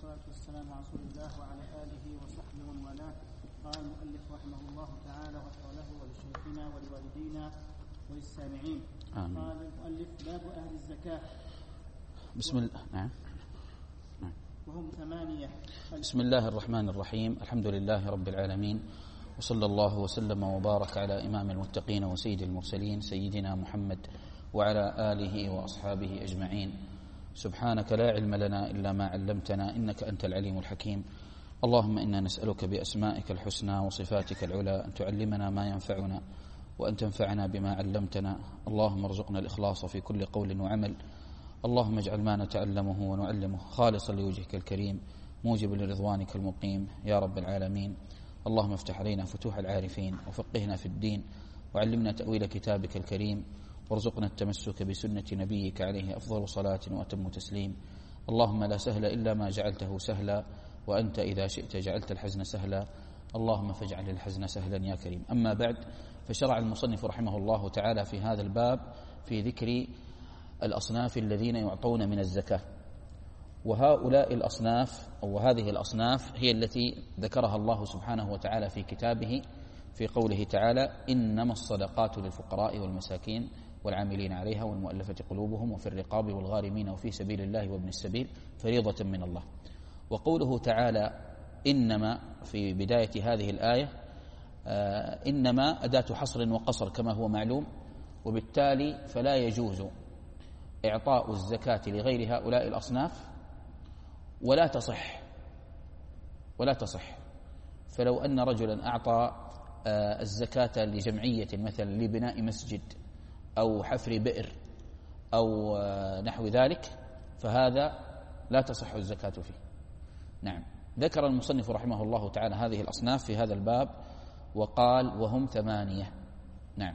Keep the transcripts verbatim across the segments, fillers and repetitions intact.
والصلاة والسلام على رسول الله وعلى آله وصحبه ومن والاه. قال المؤلف رحمه الله تعالى وغفر له ولشيخنا ولوالدينا وللسامعين. آمين. قال المؤلف: باب أهل الزكاة. بسم الله. نعم. نعم. وهم ثمانية. بسم الله الرحمن الرحيم. الحمد لله رب العالمين، وصلى الله وسلم وبارك على إمام المتقين وسيد المرسلين سيدنا محمد وعلى آله وأصحابه أجمعين. سبحانك لا علم لنا إلا ما علمتنا إنك أنت العليم الحكيم. اللهم إنا نسألك بأسمائك الحسنى وصفاتك العلى أن تعلمنا ما ينفعنا وأن تنفعنا بما علمتنا. اللهم ارزقنا الإخلاص في كل قول وعمل. اللهم اجعل ما نتعلمه ونعلمه خالصا لوجهك الكريم موجب لرضوانك المقيم يا رب العالمين. اللهم افتح علينا فتوح العارفين وفقهنا في الدين وعلمنا تأويل كتابك الكريم وارزقنا التمسك بسنة نبيك عليه أفضل صلاة وأتم تسليم. اللهم لا سهل إلا ما جعلته سهلا وأنت إذا شئت جعلت الحزن سهلا. اللهم فاجعل الحزن سهلا يا كريم. أما بعد، فشرع المصنف رحمه الله تعالى في هذا الباب في ذكر الأصناف الذين يعطون من الزكاة، وهؤلاء الأصناف أو هذه الأصناف هي التي ذكرها الله سبحانه وتعالى في كتابه في قوله تعالى: إنما الصدقات للفقراء والمساكين والعاملين عليها والمؤلفة قلوبهم وفي الرقاب والغارمين وفي سبيل الله وابن السبيل فريضة من الله. وقوله تعالى إنما في بداية هذه الآية آه إنما أداة حصر وقصر كما هو معلوم، وبالتالي فلا يجوز إعطاء الزكاة لغير هؤلاء الأصناف ولا تصح ولا تصح. فلو أن رجلا أعطى آه الزكاة لجمعية مثلا لبناء مسجد أو حفر بئر أو آه نحو ذلك فهذا لا تصح الزكاة فيه. نعم. ذكر المصنف رحمه الله تعالى هذه الأصناف في هذا الباب وقال: وهم ثمانية. نعم.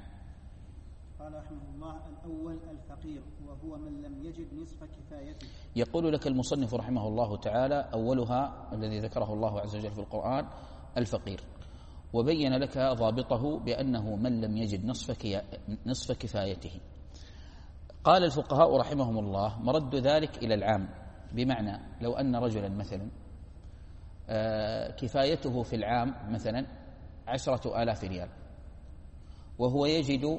قال رحمه الله: الأول الفقير وهو من لم يجد نصف كفايته. يقول لك المصنف رحمه الله تعالى: أولها الذي ذكره الله عز وجل في القرآن الفقير، وبين لك ضابطه بأنه من لم يجد نصف نصف كفايته. قال الفقهاء رحمهم الله: مرد ذلك إلى العام، بمعنى لو أن رجلا مثلا كفايته في العام مثلا عشرة آلاف ريال وهو يجد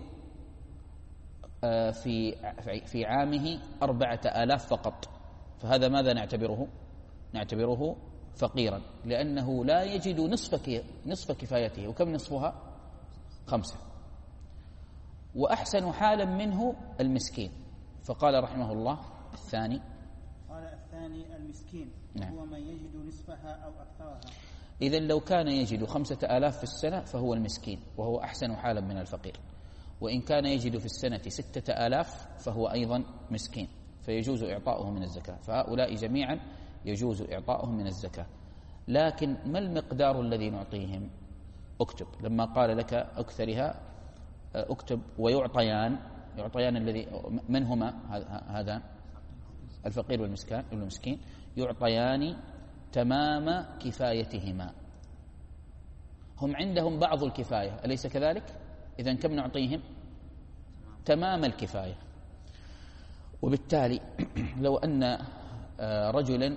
في في عامه أربعة آلاف فقط، فهذا ماذا نعتبره؟ نعتبره فقيرا، لأنه لا يجد نصف نصف كفايته. وكم نصفها؟ خمسة. وأحسن حالا منه المسكين. فقال رحمه الله: الثاني قال الثاني المسكين. نعم. هو من يجد نصفها أو أكثرها. إذن لو كان يجد خمسة آلاف في السنة فهو المسكين وهو أحسن حالا من الفقير، وإن كان يجد في السنة ستة آلاف فهو أيضا مسكين فيجوز إعطاؤه من الزكاة. فهؤلاء جميعا يجوز إعطاؤهم من الزكاة. لكن ما المقدار الذي نعطيهم؟ اكتب. لما قال لك أكثرها اكتب: ويعطيان. يعطيان الذي من هما هذان؟ الفقير والمسكين والمسكين يعطيان تمام كفايتهما. هم عندهم بعض الكفاية، أليس كذلك؟ إذن كم نعطيهم؟ تمام الكفاية. وبالتالي لو أن رجلا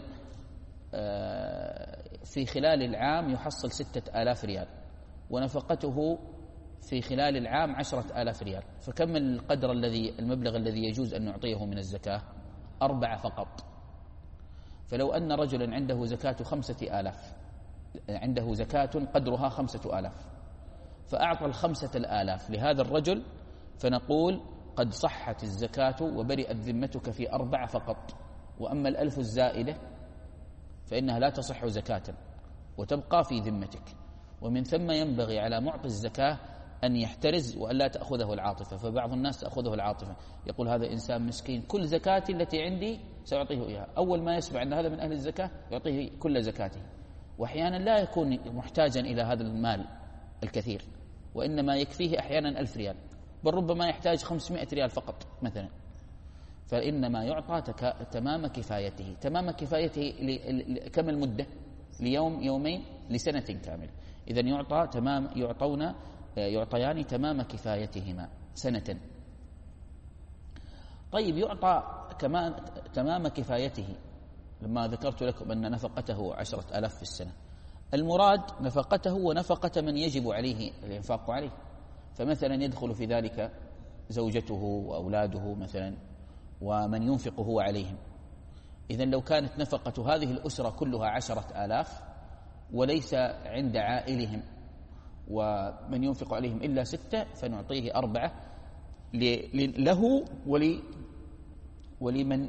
في خلال العام يحصل ستة آلاف ريال ونفقته في خلال العام عشرة آلاف ريال، فكم القدر الذي المبلغ الذي يجوز أن نعطيه من الزكاة؟ أربعة فقط. فلو أن رجلا عنده زكاة خمسة آلاف، عنده زكاة قدرها خمسة آلاف، فأعطى الخمسة الآلاف لهذا الرجل، فنقول: قد صحت الزكاة وبرئت ذمتك في أربعة فقط. وأما الألف الزائدة فإنها لا تصح زكاة وتبقى في ذمتك. ومن ثم ينبغي على معطي الزكاة أن يحترز وأن لا تأخذه العاطفة. فبعض الناس تأخذه العاطفة، يقول: هذا إنسان مسكين، كل زكاتي التي عندي سأعطيه إياها. أول ما يسمع أن هذا من أهل الزكاة يعطيه كل زكاته، وأحيانا لا يكون محتاجا إلى هذا المال الكثير، وإنما يكفيه أحيانا ألف ريال، بل ربما يحتاج خمسمائة ريال فقط مثلا. فإنما يعطى تمام كفايته. تمام كفايته كم المدة؟ ليوم، يومين، لسنة كاملة. إذن يعطى تمام يعطون يعطيان تمام كفايتهما سنة. طيب، يعطى كمان تمام كفايته لما ذكرت لكم أن نفقته عشرة آلاف في السنة، المراد نفقته ونفقة من يجب عليه الإنفاق عليه، فمثلا يدخل في ذلك زوجته وأولاده مثلا ومن ينفق هو عليهم. إذن لو كانت نفقة هذه الأسرة كلها عشرة آلاف وليس عند عائلهم ومن ينفق عليهم إلا ستة، فنعطيه أربعة له ولمن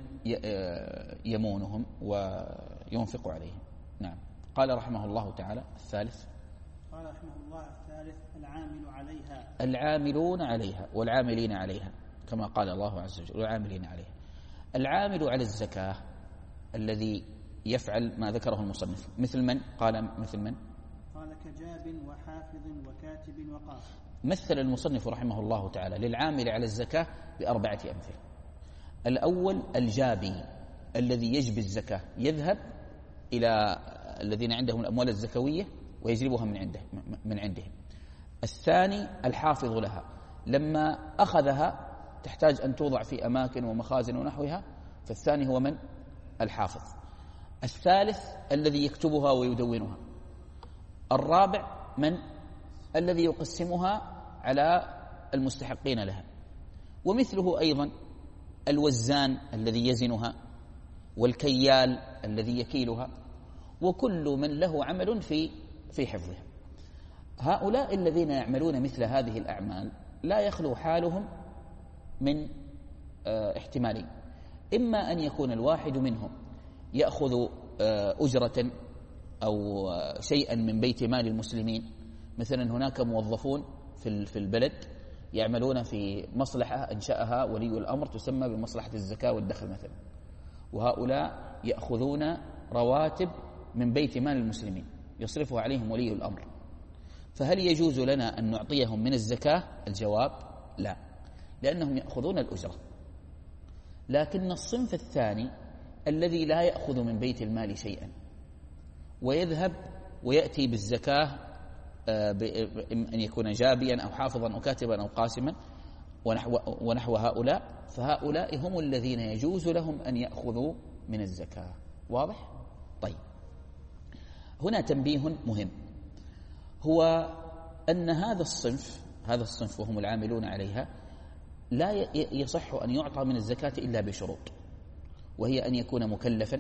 يمونهم وينفق عليهم. نعم. قال رحمه الله تعالى الثالث، قال رحمه الله الثالث العامل عليها، العاملون عليها والعاملين عليها، كما قال الله عز وجل والعاملين عليها. العامل على الزكاة الذي يفعل ما ذكره المصنف مثل من؟ قال مثل من؟ قال كجاب وحافظ وكاتب وقاص. مثل المصنف رحمه الله تعالى للعامل على الزكاة بأربعة أمثلة. الأول الجابي الذي يجبي الزكاة، يذهب إلى الذين عندهم الأموال الزكوية ويجلبها من عنده من عندهم. الثاني الحافظ لها، لما أخذها تحتاج أن توضع في أماكن ومخازن ونحوها، فالثاني هو من؟ الحافظ. الثالث الذي يكتبها ويدونها. الرابع من؟ الذي يقسمها على المستحقين لها. ومثله أيضا الوزان الذي يزنها، والكيال الذي يكيلها، وكل من له عمل في في حفظها. هؤلاء الذين يعملون مثل هذه الأعمال لا يخلو حالهم من احتمالين: إما أن يكون الواحد منهم يأخذ أجرة أو شيئا من بيت مال المسلمين، مثلا هناك موظفون في البلد يعملون في مصلحة أنشأها ولي الأمر تسمى بمصلحة الزكاة والدخل مثلا، وهؤلاء يأخذون رواتب من بيت مال المسلمين يصرفها عليهم ولي الأمر، فهل يجوز لنا أن نعطيهم من الزكاة؟ الجواب لا، لأنهم يأخذون الأجرة. لكن الصنف الثاني الذي لا يأخذ من بيت المال شيئا ويذهب ويأتي بالزكاة، أن يكون جابيا أو حافظا أو كاتبا أو قاسما ونحو, ونحو هؤلاء، فهؤلاء هم الذين يجوز لهم أن يأخذوا من الزكاة. واضح؟ طيب، هنا تنبيه مهم، هو أن هذا الصنف هذا الصنف وهم العاملون عليها لا يصح أن يعطى من الزكاة إلا بشروط، وهي أن يكون مكلفا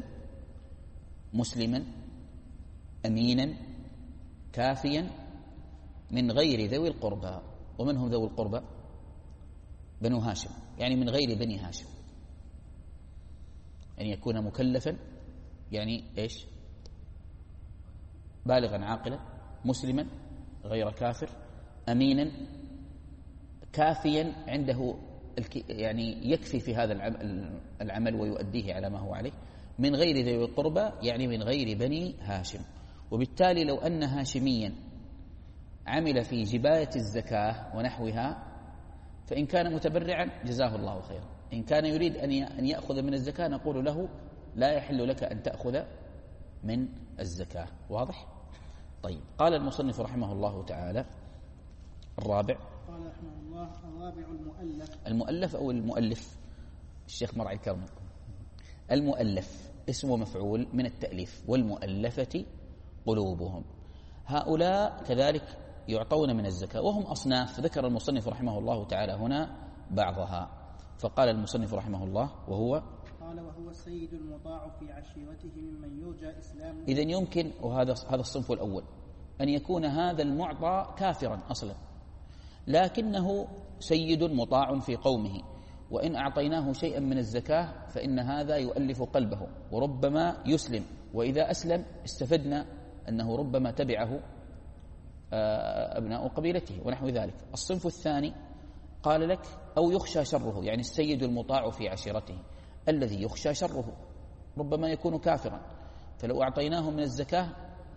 مسلما أمينا كافيا من غير ذوي القربى. ومن هم ذوي القربى؟ بنو هاشم، يعني من غير بني هاشم. أن يكون مكلفا يعني إيش؟ بالغا عاقلا مسلما غير كافر أمينا كافيا عنده يعني يكفي في هذا العمل ويؤديه على ما هو عليه، من غير ذوي القربى يعني من غير بني هاشم. وبالتالي لو أن هاشميا عمل في جباية الزكاة ونحوها فإن كان متبرعا جزاه الله خيرا، إن كان يريد أن يأخذ من الزكاة نقول له لا يحل لك أن تأخذ من الزكاة. واضح؟ طيب، قال المصنف رحمه الله تعالى الرابع، قال رحمه الله الرابع المؤلف. المؤلف أو المؤلف، الشيخ مرعي الكرمي. المؤلف اسم مفعول من التأليف، والمؤلفة قلوبهم. هؤلاء كذلك يعطون من الزكاة وهم أصناف، ذكر المصنف رحمه الله تعالى هنا بعضها، فقال المصنف رحمه الله وهو قال وهو السيد المطاع في عشيرته ممن يرجى إسلامه. إذن يمكن، وهذا هذا الصنف الأول، أن يكون هذا المعطى كافرا أصلا لكنه سيد مطاع في قومه، وإن أعطيناه شيئا من الزكاة فإن هذا يؤلف قلبه وربما يسلم، وإذا أسلم استفدنا أنه ربما تبعه أبناء قبيلته ونحو ذلك. الصنف الثاني قال لك أو يخشى شره، يعني السيد المطاع في عشيرته الذي يخشى شره ربما يكون كافرا، فلو أعطيناه من الزكاة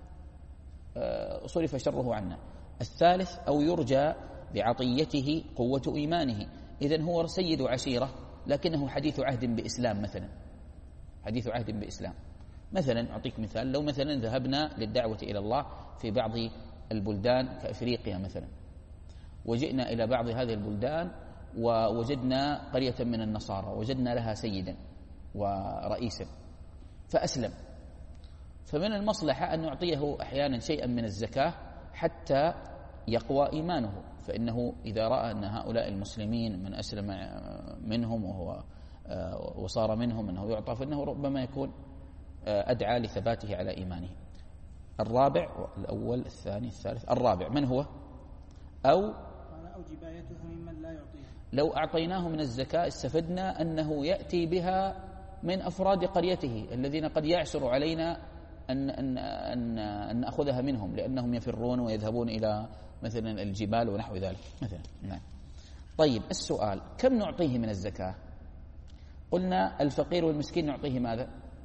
صرف شره عنا. الثالث أو يرجى بعطيته قوة إيمانه، إذن هو سيد عشيرة لكنه حديث عهد بإسلام، مثلا حديث عهد بإسلام. مثلا أعطيك مثال، لو مثلا ذهبنا للدعوة إلى الله في بعض البلدان كأفريقيا مثلا، وجئنا إلى بعض هذه البلدان ووجدنا قرية من النصارى وجدنا لها سيدا ورئيسا، فأسلم، فمن المصلحة أن نعطيه أحيانا شيئا من الزكاة حتى يقوى إيمانه، فإنه إذا رأى أن هؤلاء المسلمين من أسلم منهم وهو وصار منهم أنه يعطى، فإنه ربما يكون أدعى لثباته على إيمانه. الرابع، الأول الثاني الثالث، الرابع من هو؟ أو أو جبايتها ممن لا يعطيه. لو أعطيناه من الزكاة استفدنا أنه يأتي بها من أفراد قريته الذين قد يعسر علينا أن, أن, أن, أن نأخذها منهم، لأنهم يفرون ويذهبون إلى مثلا الجبال ونحو ذلك مثلا. نعم. طيب السؤال، كم نعطيه من الزكاة؟ قلنا الفقير والمسكين نعطيه ماذا؟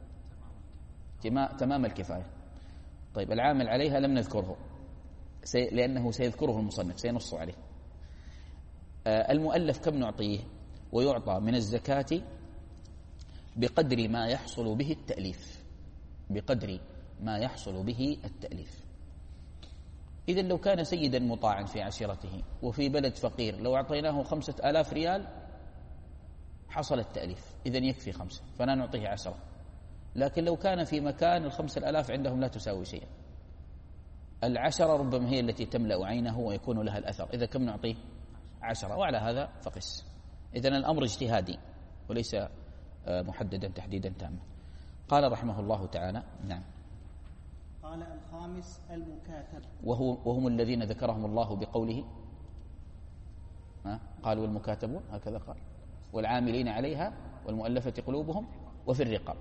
تمام الكفاية. طيب العامل عليها لم نذكره سي... لأنه سيذكره المصنف، سينص عليه. آه المؤلف كم نعطيه؟ ويعطى من الزكاة بقدر ما يحصل به التأليف، بقدر ما يحصل به التأليف. إذا لو كان سيدا مطاعا في عشيرته وفي بلد فقير، لو أعطيناه خمسة آلاف ريال حصل التأليف، إذن يكفي خمسة، فلا نعطيه عشرة. لكن لو كان في مكان الخمسة الآلاف عندهم لا تساوي شيئا، العشرة ربما هي التي تملأ عينه ويكون لها الأثر، إذا كم نعطيه؟ عشرة. وعلى هذا فقس. إذن الأمر اجتهادي وليس محددا تحديدا تاما. قال رحمه الله تعالى. نعم. قال الخامس المكاتب، وهو وهم الذين ذكرهم الله بقوله ها قال والمكاتبون، هكذا قال، والعاملين عليها والمؤلفة قلوبهم وفي الرقاب.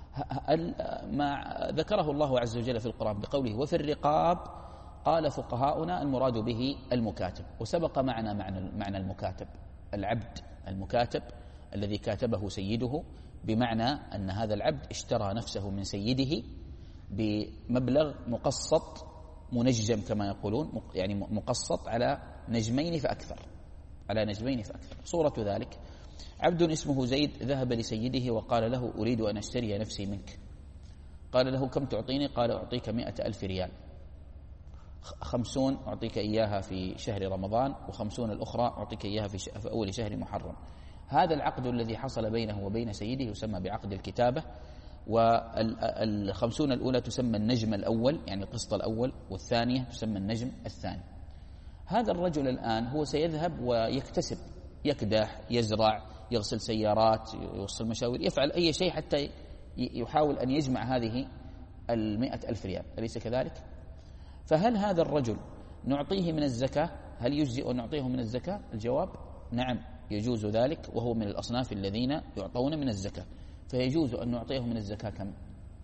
ما ذكره الله عز وجل في القرآن بقوله وفي الرقاب، قال فقهاؤنا المراد به المكاتب. وسبق معنا معنى معنى المكاتب، العبد المكاتب الذي كاتبه سيده، بمعنى أن هذا العبد اشترى نفسه من سيده بمبلغ مقسط منجم كما يقولون، يعني مقسط على نجمين فأكثر، على نجمين فأكثر. صورة ذلك عبد اسمه زيد ذهب لسيده وقال له أريد أن أشتري نفسي منك. قال له كم تعطيني؟ قال أعطيك مئة ألف ريال، خمسون أعطيك إياها في شهر رمضان وخمسون الأخرى أعطيك إياها في, في أول شهر محرم. هذا العقد الذي حصل بينه وبين سيده يسمى بعقد الكتابة. والخمسون الأولى تسمى النجم الأول، يعني القسط الأول، والثانية تسمى النجم الثاني. هذا الرجل الآن هو سيذهب ويكتسب، يكدح، يزرع، يغسل سيارات، يوصل مشاوير، يفعل أي شيء حتى يحاول أن يجمع هذه المئة ألف ريال، أليس كذلك؟ فهل هذا الرجل نعطيه من الزكاة؟ هل يجزئ أن نعطيه من الزكاة؟ الجواب نعم، يجوز ذلك، وهو من الأصناف الذين يعطون من الزكاة، فيجوز أن نعطيه من الزكاة. كم؟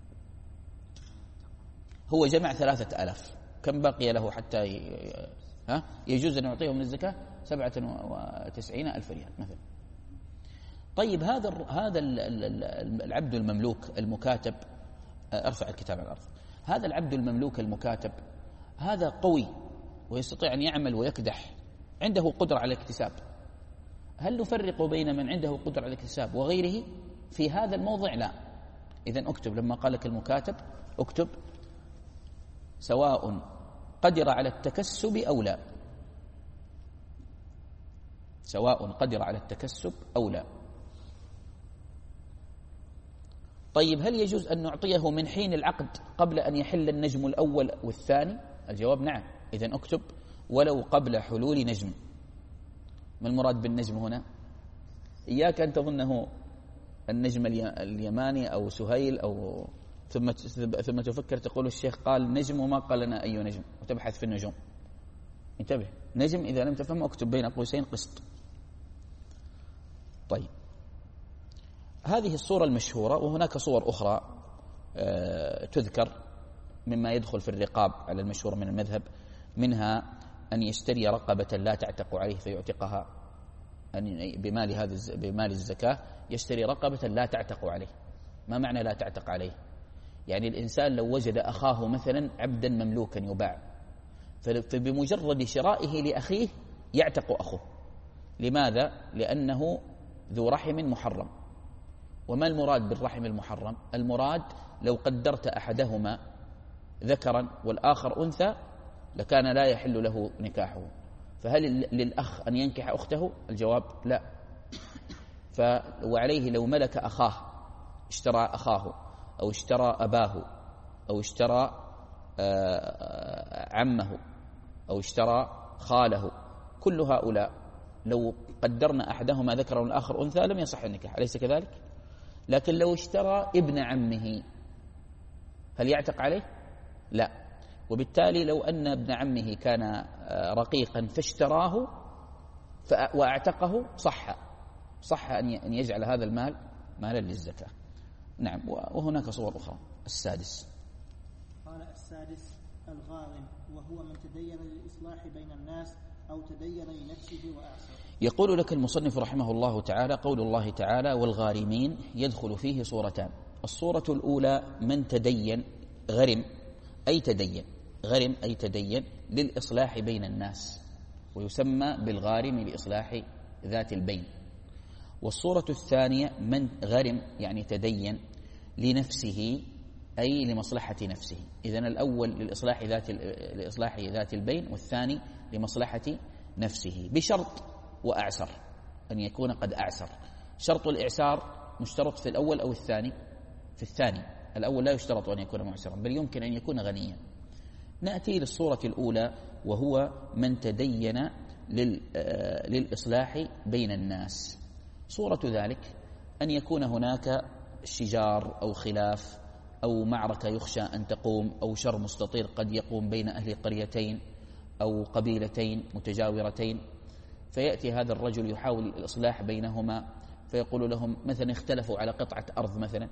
هو جمع ثلاثة آلاف، كم بقي له حتى ي... ها؟ يجوز أن نعطيه من الزكاة سبعة وتسعين ألف ريال مثلا. طيب هذا هذا العبد المملوك المكاتب، ارفع الكتاب على الأرض، هذا العبد المملوك المكاتب هذا قوي ويستطيع أن يعمل ويكدح، عنده قدرة على الاكتساب. هل نفرق بين من عنده قدرة على الاكتساب وغيره؟ في هذا الموضع لا. إذن اكتب لما قال لك المكاتب، اكتب سواء قدر على التكسب أو لا، سواء قدر على التكسب أو لا. طيب هل يجوز أن نعطيه من حين العقد قبل أن يحل النجم الأول والثاني؟ الجواب نعم. إذن اكتب ولو قبل حلول نجم. ما المراد بالنجم هنا؟ إياك أن تظنه النجم اليماني أو سهيل أو ثم ثم تفكر تقول الشيخ قال نجم وما قال لنا أي نجم وتبحث في النجوم. انتبه، نجم إذا لم تفهم اكتب بين قوسين قسط. طيب هذه الصورة المشهورة، وهناك صور أخرى تذكر مما يدخل في الرقاب على المشهور من المذهب، منها أن يشتري رقبة لا تعتق عليه فيعتقها، أن بمال هذا بمال الزكاة يشتري رقبة لا تعتق عليه. ما معنى لا تعتق عليه؟ يعني الإنسان لو وجد أخاه مثلا عبدا مملوكا يباع، فبمجرد شرائه لأخيه يعتق أخوه. لماذا؟ لأنه ذو رحم محرم. وما المراد بالرحم المحرم؟ المراد لو قدرت أحدهما ذكرا والآخر أنثى لكان لا يحل له نكاحه. فهل للأخ أن ينكح أخته؟ الجواب لا. ف وعليه لو ملك أخاه، اشترى أخاه أو اشترى أباه أو اشترى عمه أو اشترى خاله، كل هؤلاء لو قدرنا أحدهما ذكرا والآخر أنثى لم يصح النكاح، أليس كذلك؟ لكن لو اشترى ابن عمه هل يعتق عليه؟ لا. وبالتالي لو أن ابن عمه كان رقيقا فاشتراه وأعتقه صح صح أن يجعل هذا المال مالا للزكاة. نعم. وهناك صور أخرى. السادس قال السادس الغارم، وهو من تدين للإصلاح بين الناس أو تدين لنفسه وأعصر. يقول لك المصنف رحمه الله تعالى: قول الله تعالى: والغارمين يدخل فيه صورتان. الصورة الأولى من تدين، غرم أي تدين، غرم أي تدين للإصلاح بين الناس، ويسمى بالغارم لإصلاح ذات البين. والصورة الثانية من غرم يعني تدين لنفسه أي لمصلحة نفسه. إذن الأول للإصلاح ذات لإصلاح ذات البين، والثاني لمصلحة نفسه، بشرط وأعسر أن يكون قد أعسر. شرط الإعسار مشترط في الأول أو الثاني؟ في الثاني. الأول لا يشترط أن يكون معسرا، بل يمكن أن يكون غنيا. نأتي للصورة الأولى، وهو من تدين للإصلاح بين الناس. صورة ذلك أن يكون هناك شجار أو خلاف أو معركة يخشى أن تقوم، أو شر مستطير قد يقوم بين أهل قريتين أو قبيلتين متجاورتين، فيأتي هذا الرجل يحاول الإصلاح بينهما، فيقول لهم مثلا اختلفوا على قطعة أرض مثلا،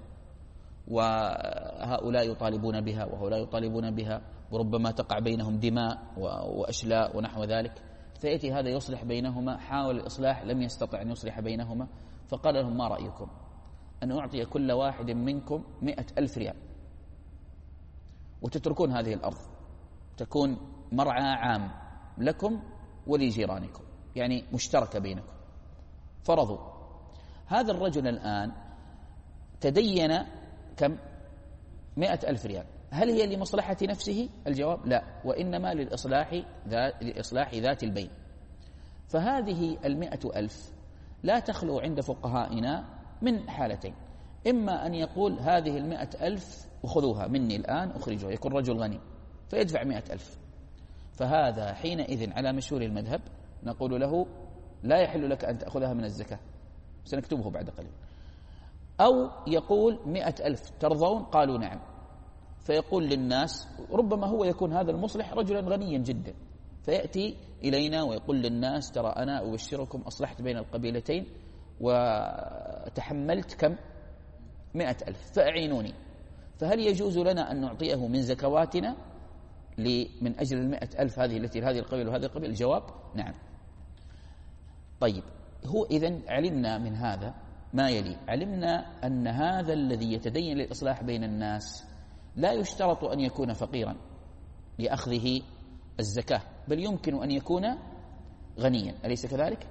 وهؤلاء يطالبون بها وهؤلاء يطالبون بها، وربما تقع بينهم دماء وأشلاء ونحو ذلك، فيأتي هذا يصلح بينهما، حاول الإصلاح لم يستطع أن يصلح بينهما، فقال لهم: ما رأيكم أن أعطي كل واحد منكم مئة ألف ريال وتتركون هذه الأرض، تكون مرعى عام لكم ولجيرانكم، يعني مشتركة بينكم. فرضوا. هذا الرجل الآن تدين كم؟ مئة ألف ريال. هل هي لمصلحة نفسه؟ الجواب لا، وإنما للإصلاح ذات, لإصلاح ذات البين. فهذه المئة ألف لا تخلو عند فقهائنا من حالتين: إما أن يقول هذه المئة ألف وخذوها مني الآن أخرجوها، يكون رجل غني فيدفع مئة ألف، فهذا حينئذ على مشهور المذهب نقول له لا يحل لك أن تأخذها من الزكاة، سنكتبه بعد قليل. أو يقول مئة ألف ترضون؟ قالوا نعم، فيقول للناس، ربما هو يكون هذا المصلح رجلا غنيا جدا، فيأتي إلينا ويقول للناس: ترى أنا أبشركم أصلحت بين القبيلتين وتحملت كم؟ مئة ألف، فأعينوني. فهل يجوز لنا أن نعطيه من زكواتنا من أجل المئة ألف هذه التي لهذه القبيلة وهذه القبيلة؟ الجواب نعم. طيب، هو إذن علمنا من هذا ما يلي: علمنا أن هذا الذي يتدين للإصلاح بين الناس لا يشترط أن يكون فقيرا لأخذه الزكاة، بل يمكن أن يكون غنيا، أليس كذلك؟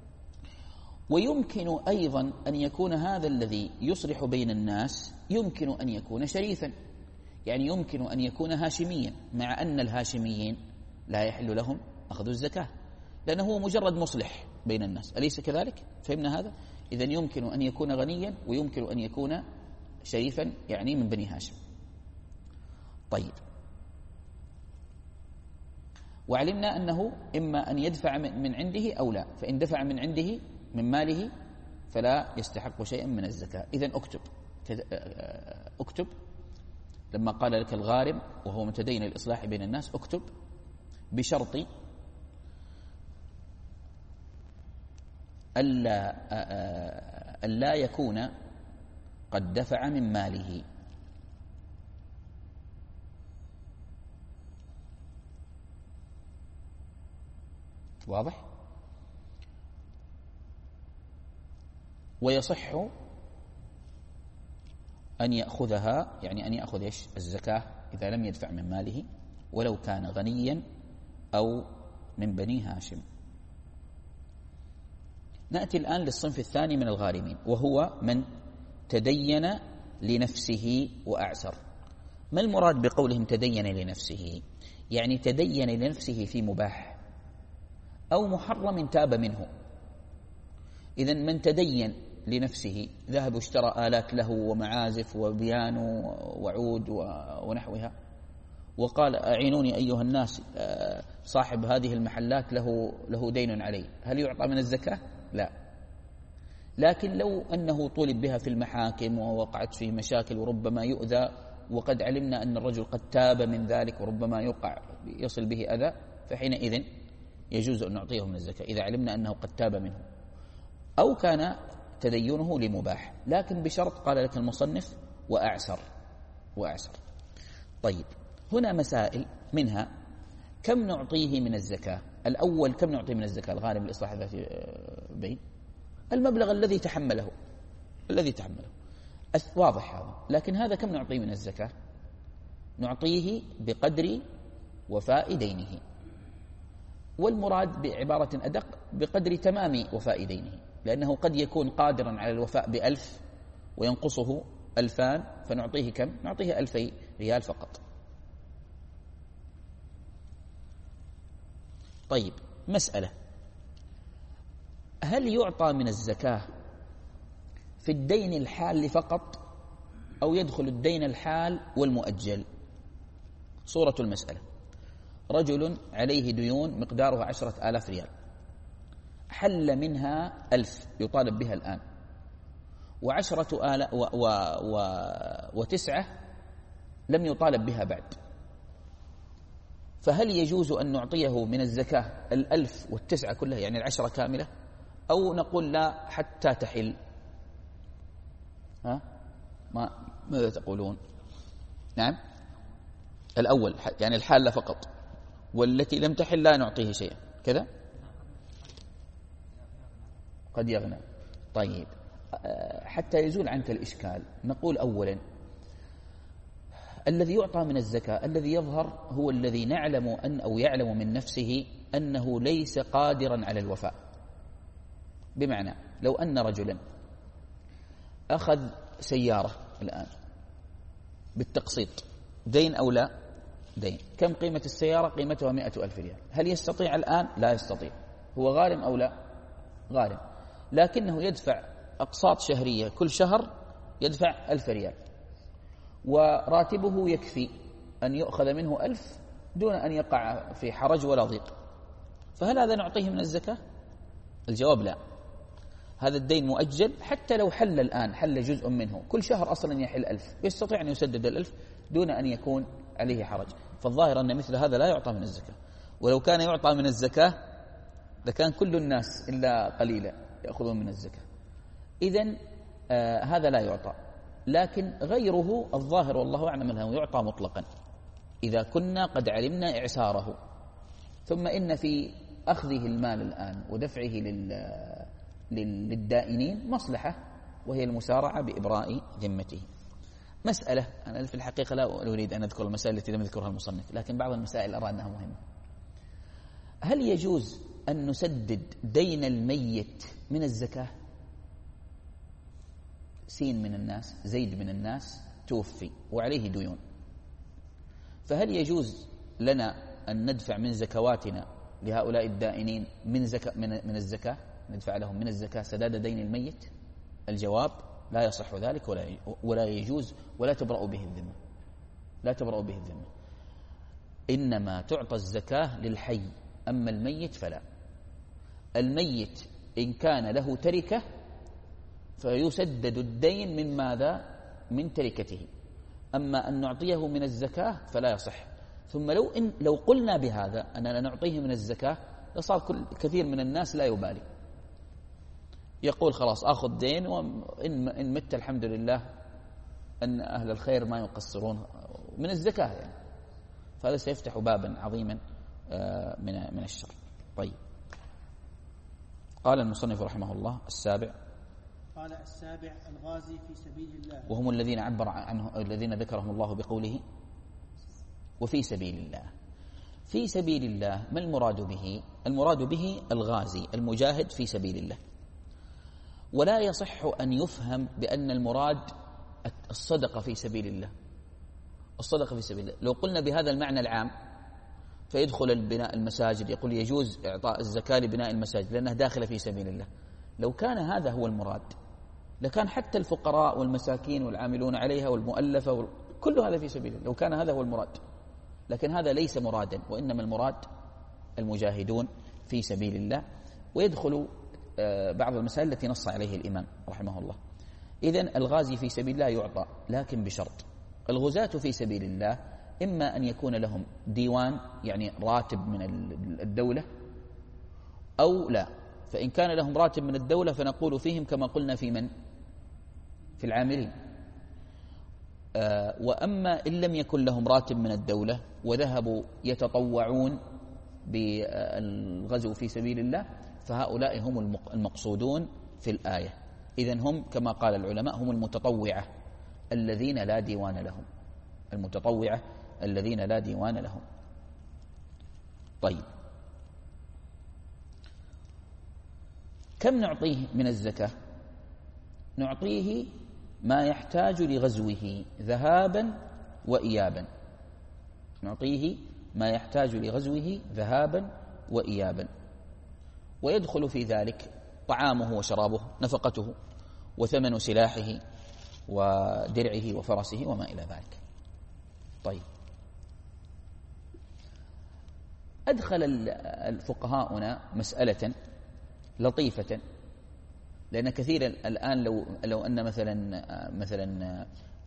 ويمكن أيضا أن يكون هذا الذي يصلح بين الناس يمكن أن يكون شريفا، يعني يمكن أن يكون هاشميا، مع أن الهاشميين لا يحل لهم أخذ الزكاة لأنه هو مجرد مصلح بين الناس، أليس كذلك؟ فهمنا هذا؟ إذن يمكن أن يكون غنيا ويمكن أن يكون شريفا، يعني من بني هاشم. طيب، وعلمنا أنه إما أن يدفع من عنده أو لا، فإن دفع من عنده من ماله فلا يستحق شيئا من الزكاة. إذن أكتب أكتب لما قال لك الغارم وهو متدين الإصلاح بين الناس، أكتب بشرط ألا ألا يكون قد دفع من ماله. واضح؟ ويصح أن يأخذها، يعني أن يأخذ إيش؟ الزكاة إذا لم يدفع من ماله، ولو كان غنيا أو من بني هاشم. نأتي الآن للصنف الثاني من الغارمين، وهو من تدين لنفسه وأعسر. ما المراد بقولهم تدين لنفسه؟ يعني تدين لنفسه في مباح أو محرم تاب منه. إذن من تدين لنفسه، ذهب واشترى آلات له ومعازف وبيانو وعود ونحوها، وقال أعينوني أيها الناس صاحب هذه المحلات له له دين علي، هل يعطى من الزكاة؟ لا. لكن لو أنه طولب بها في المحاكم ووقعت فيه مشاكل وربما يؤذى، وقد علمنا أن الرجل قد تاب من ذلك وربما يقع يصل به أذى، فحينئذ يجوز أن نعطيه من الزكاة إذا علمنا أنه قد تاب منه، أو كان تدينه لمباح، لكن بشرط قال لك المصنف وأعسر وأعسر. طيب، هنا مسائل، منها كم نعطيه من الزكاة؟ الأول كم نعطيه من الزكاة؟ الغالب الإصلاح ذات بين المبلغ الذي تحمله الذي تحمله واضح هذا، لكن هذا كم نعطيه من الزكاة؟ نعطيه بقدر وفاء دينه، والمراد بعبارة أدق بقدر تمام وفاء دينه، لأنه قد يكون قادرا على الوفاء بألف وينقصه ألفان، فنعطيه كم؟ نعطيه ألفي ريال فقط. طيب، مسألة، هل يعطى من الزكاة في الدين الحال فقط أو يدخل الدين الحال والمؤجل؟ صورة المسألة: رجل عليه ديون مقدارها عشرة آلاف ريال، حل منها ألف يطالب بها الآن، وعشرة آلاف و و و وتسعة لم يطالب بها بعد، فهل يجوز أن نعطيه من الزكاة الألف والتسعة كلها، يعني العشرة كاملة، أو نقول لا حتى تحل؟ ها؟ ما ماذا تقولون؟ نعم، الأول يعني الحالة فقط، والتي لم تحل لا نعطيه شيئا كذا، قد يغنى. طيب، حتى يزول عنك الإشكال نقول أولا الذي يعطى من الزكاة الذي يظهر هو الذي نعلم أن أو يعلم من نفسه أنه ليس قادرا على الوفاء. بمعنى لو أن رجلا أخذ سيارة الآن بالتقسيط، دين أو لا دين، كم قيمة السيارة؟ قيمتها مئة ألف ريال، هل يستطيع الآن؟ لا يستطيع، هو غارم أو لا غارم، لكنه يدفع أقساط شهرية كل شهر يدفع ألف ريال، وراتبه يكفي أن يؤخذ منه ألف دون أن يقع في حرج ولا ضيق، فهل هذا نعطيه من الزكاة؟ الجواب لا، هذا الدين مؤجل، حتى لو حل الآن حل جزء منه، كل شهر أصلا يحل ألف، يستطيع أن يسدد الألف دون أن يكون عليه حرج، فالظاهر أن مثل هذا لا يعطى من الزكاة، ولو كان يعطى من الزكاة لكان كل الناس إلا قليلا يأخذون من الزكاة، إذن آه هذا لا يعطى. لكن غيره الظاهر والله أعلم أنه يعطى مطلقا إذا كنا قد علمنا إعساره، ثم إن في أخذه المال الآن ودفعه للدائنين مصلحة، وهي المسارعة بإبراء ذمته. مسألة أنا في الحقيقة لا أريد أن أذكر المسائل التي لم يذكرها المصنف، لكن بعض المسائل أرى أنها مهمة. هل يجوز أن نسدد دين الميت من الزكاة؟ سين من الناس، زيد من الناس توفي وعليه ديون، فهل يجوز لنا أن ندفع من زكواتنا لهؤلاء الدائنين من زكاة من من الزكاة، ندفع لهم من الزكاة سداد دين الميت؟ الجواب لا يصح ذلك ولا ولا يجوز، ولا تبرأ به الذمة، لا تبرأ به الذمة، إنما تعطى الزكاة للحي، أما الميت فلا. الميت إن كان له تركة فيسدد الدين من ماذا؟ من تركته، أما أن نعطيه من الزكاة فلا يصح. ثم لو إن لو قلنا بهذا أننا نعطيه من الزكاة لصار كل كثير من الناس لا يبالي، يقول خلاص آخذ دين، وإن إن مت الحمد لله أن أهل الخير ما يقصرون من الزكاة يعني، فهذا سيفتح بابا عظيما من من الشر. طيب، قال المصنف رحمه الله: السابع. قال: السابع الغازي في سبيل الله، وهم الذين عبر عنه الذين ذكرهم الله بقوله وفي سبيل الله. في سبيل الله ما المراد به؟ المراد به الغازي المجاهد في سبيل الله، ولا يصح أن يفهم بأن المراد الصدقة في سبيل الله. الصدقة في سبيل الله لو قلنا بهذا المعنى العام فيدخل البناء المساجد، يقول يجوز إعطاء الزكاة لبناء المساجد لأنها داخلة في سبيل الله. لو كان هذا هو المراد لكان حتى الفقراء والمساكين والعاملون عليها والمؤلفة وال... كل هذا في سبيل الله لو كان هذا هو المراد، لكن هذا ليس مرادا، وإنما المراد المجاهدون في سبيل الله. ويدخل بعض المسائل التي نص عليه الإمام رحمه الله. إذن الغازي في سبيل الله يعطى، لكن بشرط: الغزاة في سبيل الله إما أن يكون لهم ديوان يعني راتب من الدولة أو لا. فإن كان لهم راتب من الدولة فنقول فيهم كما قلنا في من؟ في العاملين. آه وأما إن لم يكن لهم راتب من الدولة وذهبوا يتطوعون بالغزو في سبيل الله فهؤلاء هم المقصودون في الآية. إذن هم كما قال العلماء هم المتطوعة الذين لا ديوان لهم، المتطوعة الذين لا ديوان لهم. طيب، كم نعطيه من الزكاة؟ نعطيه ما يحتاج لغزوه ذهابا وإيابا، نعطيه ما يحتاج لغزوه ذهابا وإيابا، ويدخل في ذلك طعامه وشرابه، نفقته، وثمن سلاحه ودرعه وفرسه وما إلى ذلك. طيب، أدخل الفقهاؤنا مسألة لطيفة، لأن كثيرا الآن لو لو أن مثلا مثلا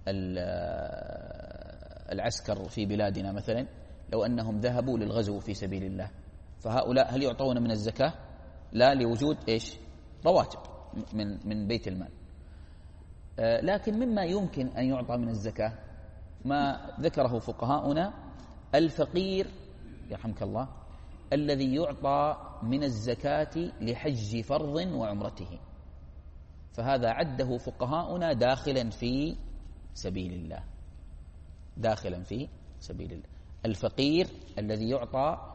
العسكر في بلادنا مثلا لو أنهم ذهبوا للغزو في سبيل الله، فهؤلاء هل يعطون من الزكاة؟ لا، لوجود إيش؟ رواتب من من بيت المال. لكن مما يمكن أن يعطى من الزكاة ما ذكره فقهاؤنا: الفقير يرحمك الله الذي يعطى من الزكاة لحج فرض وعمرته، فهذا عده فقهاؤنا داخلا في سبيل الله، داخلا في سبيل الله. الفقير الذي يعطى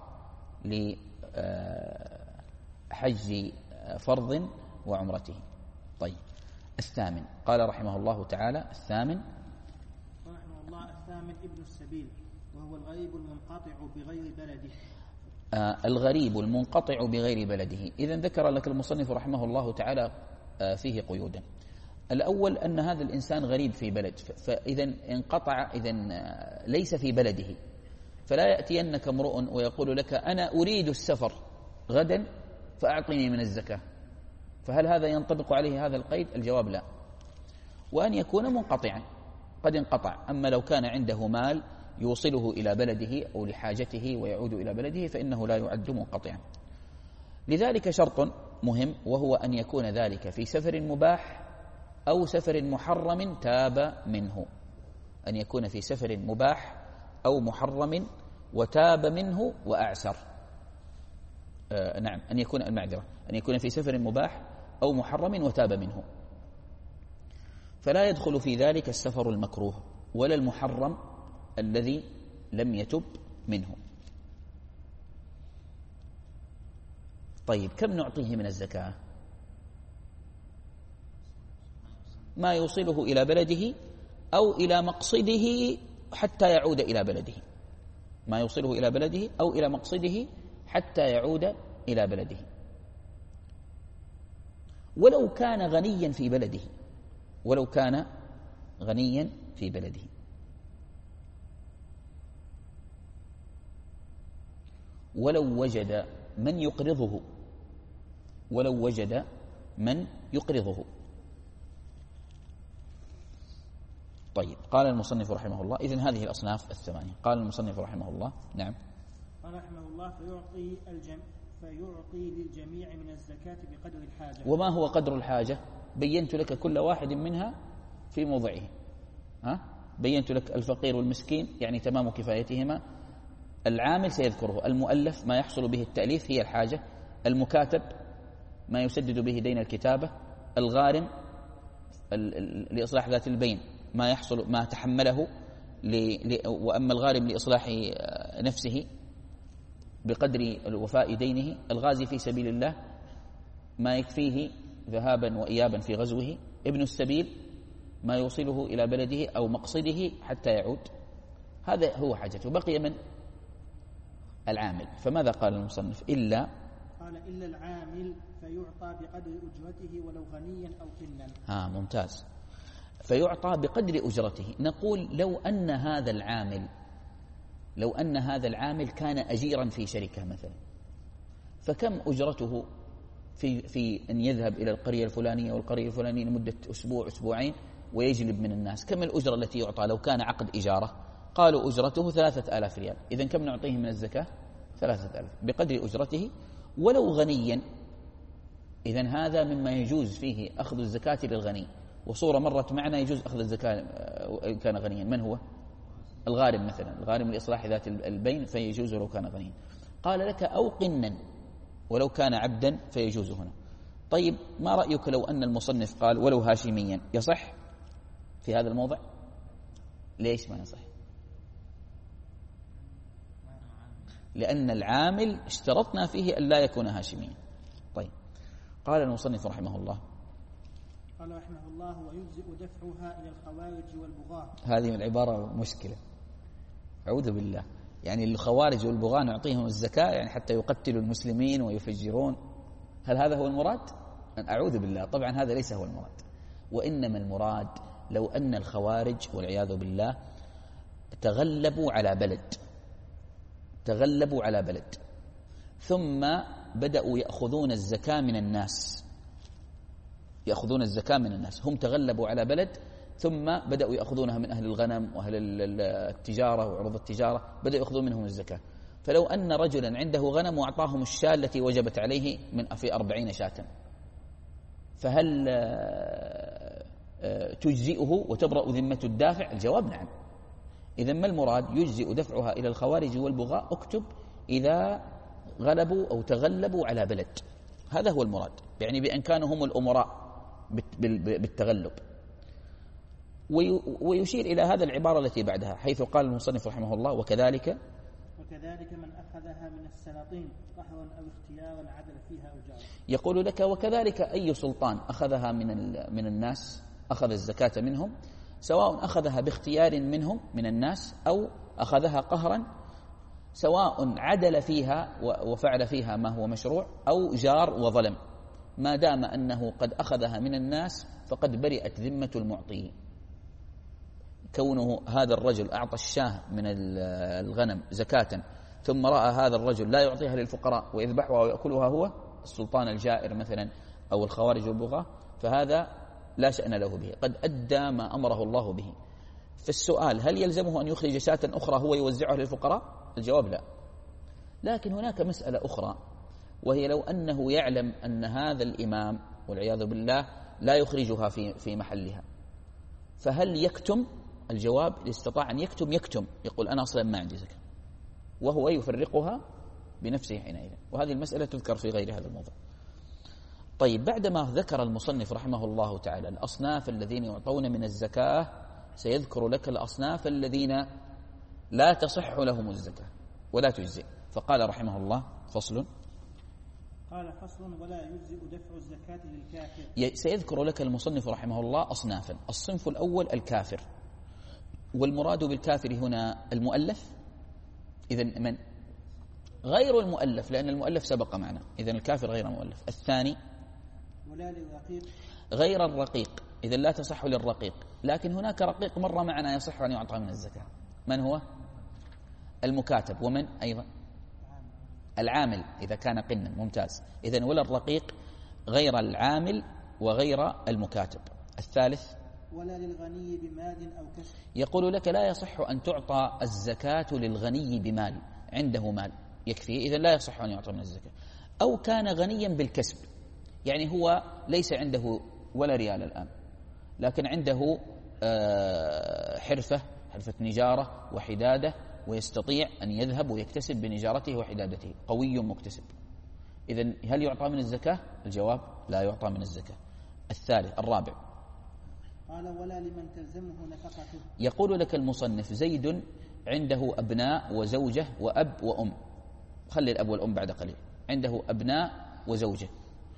لحج فرض وعمرته. طيب، الثامن قال رحمه الله تعالى: الثامن رحمه الله الثامن ابن السبيل، وهو الغريب المنقطع بغير بلده. آه الغريب المنقطع بغير بلده. إذن ذكر لك المصنف رحمه الله تعالى آه فيه قيودا. الأول أن هذا الإنسان غريب في بلد، فإذا انقطع، إذن آه ليس في بلده، فلا يأتينك امرؤ ويقول لك: أنا أريد السفر غدا فأعطني من الزكاة. فهل هذا ينطبق عليه هذا القيد؟ الجواب لا. وأن يكون منقطعا، قد انقطع. أما لو كان عنده مال يوصله إلى بلده أو لحاجته ويعود إلى بلده فإنه لا يعد منقطعا. لذلك شرط مهم، وهو أن يكون ذلك في سفر مباح أو سفر محرم تاب منه. أن يكون في سفر مباح أو محرم وتاب منه وأعسر. آه نعم، أن يكون المعذرة أن يكون في سفر مباح أو محرم وتاب منه، فلا يدخل في ذلك السفر المكروه ولا المحرم الذي لم يتب منه. طيب، كم نعطيه من الزكاة؟ ما يوصله إلى بلده أو إلى مقصده حتى يعود إلى بلده، ما يوصله إلى بلده أو إلى مقصده حتى يعود إلى بلده، ولو كان غنيا في بلده، ولو كان غنيا في بلده. ولو وجد من يقرضه، ولو وجد من يقرضه. طيب، قال المصنف رحمه الله: إذن هذه الأصناف الثمانية. قال المصنف رحمه الله: نعم، قال رحمه الله: فيعطي الجم فيعطي للجميع من الزكاة بقدر الحاجة. وما هو قدر الحاجة؟ بينت لك كل واحد منها في موضعه. ها؟ بينت لك الفقير والمسكين يعني تمام كفايتهما، العامل سيذكره، المؤلف ما يحصل به التأليف هي الحاجة، المكاتب ما يسدد به دين الكتابة، الغارم لإصلاح ذات البين ما يحصل ما تحمله ل... وأما الغارم لإصلاح نفسه بقدر الوفاء دينه، الغازي في سبيل الله ما يكفيه ذهابا وإيابا في غزوه، ابن السبيل ما يوصله إلى بلده أو مقصده حتى يعود. هذا هو حاجته. بقي من؟ العامل. فماذا قال المصنف؟ إلا قال إلا العامل فيعطى بقدر أجرته ولو غنيا أو كنا. ها ممتاز. فيعطى بقدر أجرته. نقول لو أن هذا العامل لو أن هذا العامل كان أجيرا في شركة مثلا، فكم أجرته في في أن يذهب إلى القرية الفلانية والقرية الفلانية لمدة أسبوع أسبوعين ويجلب من الناس؟ كم الأجرة التي يعطى لو كان عقد إجارة؟ قالوا أجرته ثلاثة آلاف ريال. إذن كم نعطيه من الزكاة؟ ثلاثة آلاف بقدر أجرته ولو غنيا. إذن هذا مما يجوز فيه أخذ الزكاة للغني. وصورة مرت معنا يجوز أخذ الزكاة كان غنيا. من هو؟ الغارم مثلا، الغارم لإصلاح ذات البين فيجوز لو كان غنيا. قال لك أو قنا ولو كان عبدا فيجوز هنا. طيب ما رأيك لو أن المصنف قال ولو هاشميا؟ يصح في هذا الموضع؟ ليش ما يصح؟ لأن العامل اشترطنا فيه أن لا يكون هاشميا. طيب قال المصنف رحمه الله قال رحمه الله ويجزئ دفعها إلى الخوارج والبغاة. هذه العبارة مشكلة، أعوذ بالله. يعني الخوارج والبغاة نعطيهم الزكاة يعني حتى يقتلوا المسلمين ويفجرون؟ هل هذا هو المراد؟ أعوذ بالله، طبعا هذا ليس هو المراد. وإنما المراد لو أن الخوارج والعياذ بالله تغلبوا على بلد تغلبوا على بلد ثم بدأوا يأخذون الزكاة من الناس يأخذون الزكاة من الناس هم تغلبوا على بلد ثم بدأوا يأخذونها من أهل الغنم وأهل التجارة وعروض التجارة، بدأوا يأخذون منهم الزكاة. فلو أن رجلا عنده غنم وأعطاهم الشاة التي وجبت عليه من في أربعين شاة، فهل تجزئه وتبرأ ذمة الدافع؟ الجواب نعم. إذن ما المراد؟ يجزئ دفعها إلى الخوارج والبغاء. اكتب إذا غلبوا أو تغلبوا على بلد، هذا هو المراد، يعني بأن كانوا هم الأمراء بالتغلب. ويشير إلى هذا العبارة التي بعدها حيث قال المصنف رحمه الله وكذلك وكذلك من أخذها من السلاطين قهرا أو اختيارا عدل فيها أو جارا. يقول لك وكذلك أي سلطان أخذها من من الناس، أخذ الزكاة منهم، سواء أخذها باختيار منهم من الناس أو أخذها قهرا، سواء عدل فيها وفعل فيها ما هو مشروع أو جار وظلم، ما دام أنه قد أخذها من الناس فقد برئت ذمة المعطي. كونه هذا الرجل أعطى الشاه من الغنم زكاة ثم رأى هذا الرجل لا يعطيها للفقراء ويذبحها ويأكلها هو السلطان الجائر مثلا أو الخوارج والبغاة، فهذا لا شأن له به، قد أدى ما أمره الله به. فالسؤال هل يلزمه أن يخرج شاة أخرى هو يوزعها للفقراء؟ الجواب لا. لكن هناك مسألة أخرى، وهي لو أنه يعلم أن هذا الإمام والعياذ بالله لا يخرجها في في محلها، فهل يكتم؟ الجواب إذا استطاع أن يكتم يكتم، يقول أنا أصلا ما عندي زكاة، وهو يفرقها بنفسه حينئذ. وهذه المسألة تذكر في غير هذا الموضوع. طيب بعدما ذكر المصنف رحمه الله تعالى الأصناف الذين يعطون من الزكاة، سيذكر لك الأصناف الذين لا تصح لهم الزكاة ولا تجزئ. فقال رحمه الله فصل قال فصل ولا يجزئ دفع الزكاة للكافر. سيذكر لك المصنف رحمه الله أصنافا. الصنف الأول الكافر، والمراد بالكافر هنا المؤلف. إذن من؟ غير المؤلف، لأن المؤلف سبق معنا، إذن الكافر غير المؤلف. الثاني ولا للرقيق، غير الرقيق، إذن لا تصح للرقيق، لكن هناك رقيق مرة معنا يصح أن يعطى من الزكاة. من هو؟ المكاتب. ومن أيضا؟ العامل إذا كان قنا. ممتاز. إذن ولا الرقيق غير العامل وغير المكاتب. الثالث ولا للغني بمال أو كسب. يقول لك لا يصح أن تعطى الزكاة للغني بمال، عنده مال يكفيه، إذن لا يصح أن يعطى من الزكاة. أو كان غنيا بالكسب، يعني هو ليس عنده ولا ريال الآن، لكن عنده حرفة حرفة نجارة وحدادة، ويستطيع أن يذهب ويكتسب بنجارته وحدادته، قوي مكتسب. إذن هل يعطى من الزكاة؟ الجواب لا يعطى من الزكاة. الثالث الرابع قال ولا لمن تلزمه نفقته. يقول لك المصنف زيد عنده أبناء وزوجة وأب وأم، خلي الأب والأم بعد قليل، عنده أبناء وزوجة،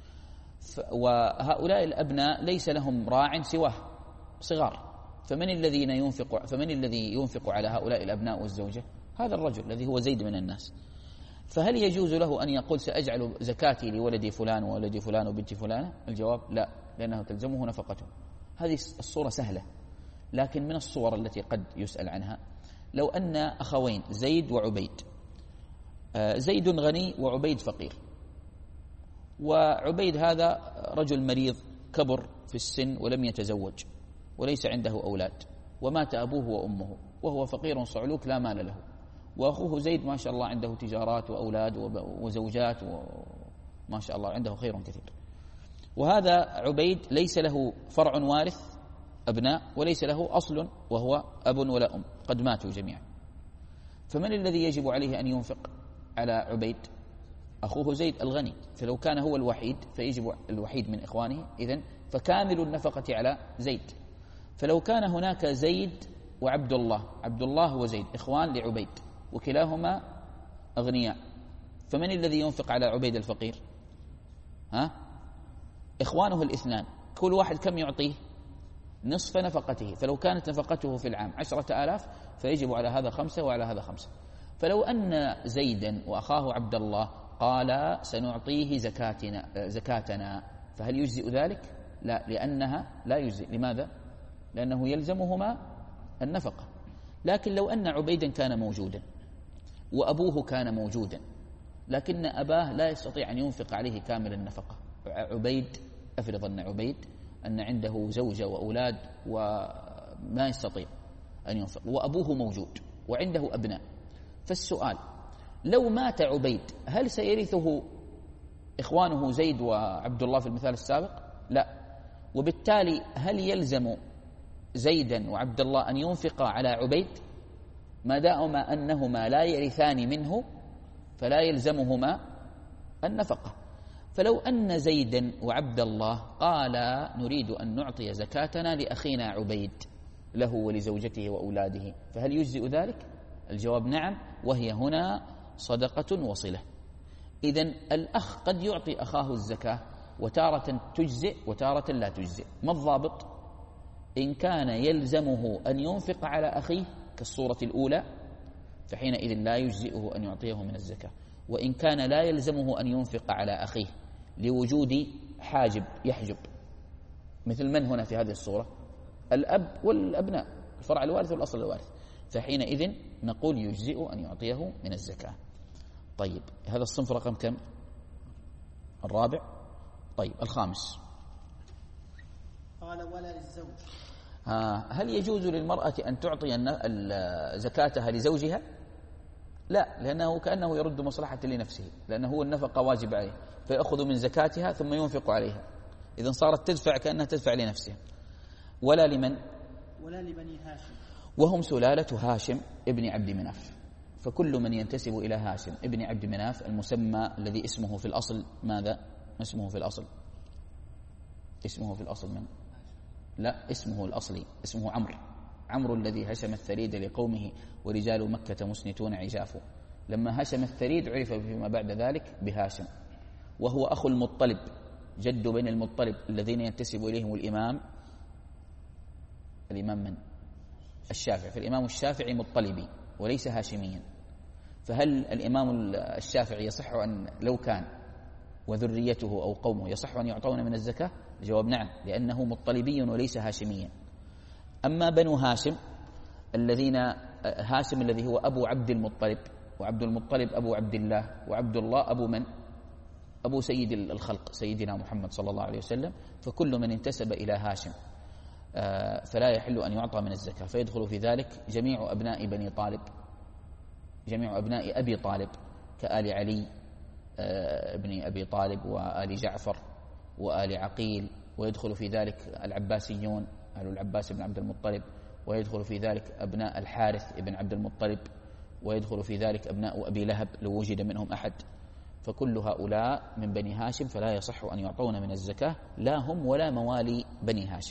وهؤلاء الأبناء ليس لهم راع سواه صغار، فمن الذين ينفق فمن الذي ينفق على هؤلاء الأبناء والزوجة؟ هذا الرجل الذي هو زيد من الناس. فهل يجوز له أن يقول سأجعل زكاتي لولدي فلان وولدي فلان وبنتي فلانة؟ الجواب لا، لأنه تلزمه نفقته. هذه الصورة سهلة، لكن من الصور التي قد يسأل عنها لو أن أخوين زيد وعبيد، زيد غني وعبيد فقير، وعبيد هذا رجل مريض كبر في السن ولم يتزوج وليس عنده أولاد، ومات أبوه وأمه وهو فقير صعلوك لا مال له، وأخوه زيد ما شاء الله عنده تجارات وأولاد وزوجات وما شاء الله عنده خير كثير، وهذا عبيد ليس له فرع وارث أبناء وليس له أصل وهو أب ولا أم، قد ماتوا جميعا. فمن الذي يجب عليه أن ينفق على عبيد؟ أخوه زيد الغني، فلو كان هو الوحيد فيجب الوحيد من إخوانه، إذن فكامل النفقة على زيد. فلو كان هناك زيد وعبد الله، عبد الله وزيد إخوان لعبيد وكلاهما أغنياء، فمن الذي ينفق على عبيد الفقير؟ ها؟ إخوانه الاثنان، كل واحد كم يعطيه؟ نصف نفقته، فلو كانت نفقته في العام عشرة آلاف فيجب على هذا خمسة وعلى هذا خمسة. فلو أن زيدا وأخاه عبد الله قال سنعطيه زكاتنا زكاتنا فهل يجزئ ذلك؟ لا، لأنها لا يجزئ. لماذا؟ لأنه يلزمهما النفقة. لكن لو أن عبيدا كان موجودا وأبوه كان موجودا لكن أباه لا يستطيع أن ينفق عليه كامل النفقة، عبيد أفرض أن عبيد أن عنده زوجة وأولاد وما يستطيع أن ينفق، وأبوه موجود وعنده أبناء، فالسؤال لو مات عبيد هل سيرثه إخوانه زيد وعبد الله في المثال السابق؟ لا. وبالتالي هل يلزم زيدا وعبد الله أن ينفق على عبيد؟ ما دام أنهما لا يرثان منه فلا يلزمهما النفقة. فلو أن زيدا وعبد الله قال نريد أن نعطي زكاتنا لأخينا عبيد له ولزوجته وأولاده، فهل يجزئ ذلك؟ الجواب نعم، وهي هنا صدقة وصلة. إذن الأخ قد يعطي أخاه الزكاة وتارة تجزئ وتارة لا تجزئ. ما الضابط؟ إن كان يلزمه أن ينفق على أخيه كالصورة الأولى فحينئذ لا يجزئه أن يعطيه من الزكاة، وإن كان لا يلزمه أن ينفق على أخيه لوجود حاجب يحجب، مثل من هنا في هذه الصورة؟ الأب والأبناء، الفرع الوارث والأصل الوارث، فحينئذ نقول يجزئ أن يعطيه من الزكاة. طيب، هذا الصنف رقم كم؟ الرابع. طيب، الخامس قال ولا للزوج. هل يجوز للمرأة أن تعطي زكاتها لزوجها؟ لا، لأنه كأنه يرد مصلحة لنفسه، لأنه هو النفقة واجب عليه فيأخذ من زكاتها ثم ينفق عليها، إذن صارت تدفع كأنها تدفع لنفسها. ولا لمن؟ ولا لبني هاشم، وهم سلالة هاشم ابن عبد مناف، فكل من ينتسب إلى هاشم ابن عبد مناف المسمى الذي اسمه في الأصل ماذا؟ اسمه في الأصل اسمه في الأصل من؟ لا، اسمه الأصلي اسمه عمرو، عمرو الذي هشم الثريد لقومه ورجال مكة مسنتون عجاف. لما هشم الثريد عرف فيما بعد ذلك بهاشم، وهو أخو المطلب، جد بين المطلب الذين ينتسب إليهم الإمام الإمام من؟ الشافعي، فالإمام الشافعي مطلبي وليس هاشميا. فهل الإمام الشافعي يصح أن لو كان وذريته أو قومه يصح أن يعطون من الزكاة؟ الجواب نعم، لأنه مطلبي وليس هاشميا. أما بنو هاشم الذين هاشم الذي هو أبو عبد المطلب، وعبد المطلب أبو عبد الله، وعبد الله أبو من؟ أبو سيد الخلق سيدنا محمد صلى الله عليه وسلم، فكل من انتسب إلى هاشم فلا يحل أن يعطى من الزكاة، فيدخل في ذلك جميع أبناء بني طالب، جميع أبناء أبي طالب كآل علي ابن أبي طالب وآل جعفر وآل عقيل، ويدخل في ذلك العباسيون آل العباس بن عبد المطلب، ويدخل في ذلك أبناء الحارث بن عبد المطلب، ويدخل في ذلك أبناء أبي لهب لو وجد منهم أحد، فكل هؤلاء من بني هاشم فلا يصح أن يعطون من الزكاة، لا هم ولا موالي بني هاشم.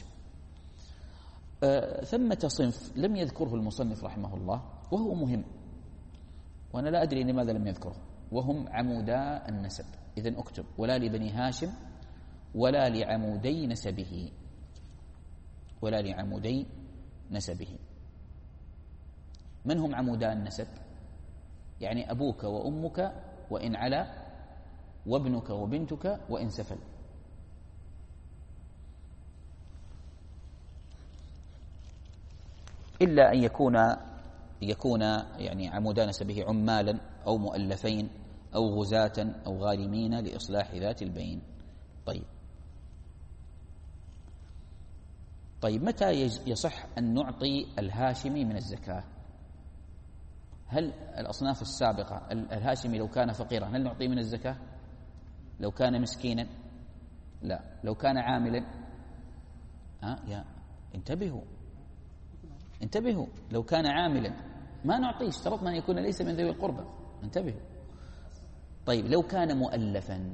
أه ثمة صنف لم يذكره المصنف رحمه الله وهو مهم، وأنا لا أدري لماذا لم يذكره، وهم عمودا النسب. إذن أكتب ولا لبني هاشم ولا لعمودي نسبه، ولا لعمودي نسبه. من هم عمودا النسب؟ يعني أبوك وأمك وإن علا وابنك وبنتك وإن سفل. إلا أن يكون يكون يعني عمودا نسبه عمالا أو مؤلفين أو غزاة أو غارمين لإصلاح ذات البين. طيب طيب متى يصح أن نعطي الهاشمي من الزكاة؟ هل الأصناف السابقة الهاشمي لو كان فقيرا هل نعطيه من الزكاة؟ لو كان مسكينا لا. لو كان عاملا ها يا انتبهوا انتبهوا لو كان عاملا ما نعطيه، اشترطنا أن يكون ليس من ذوي القربى. انتبهوا. طيب لو كان مؤلفا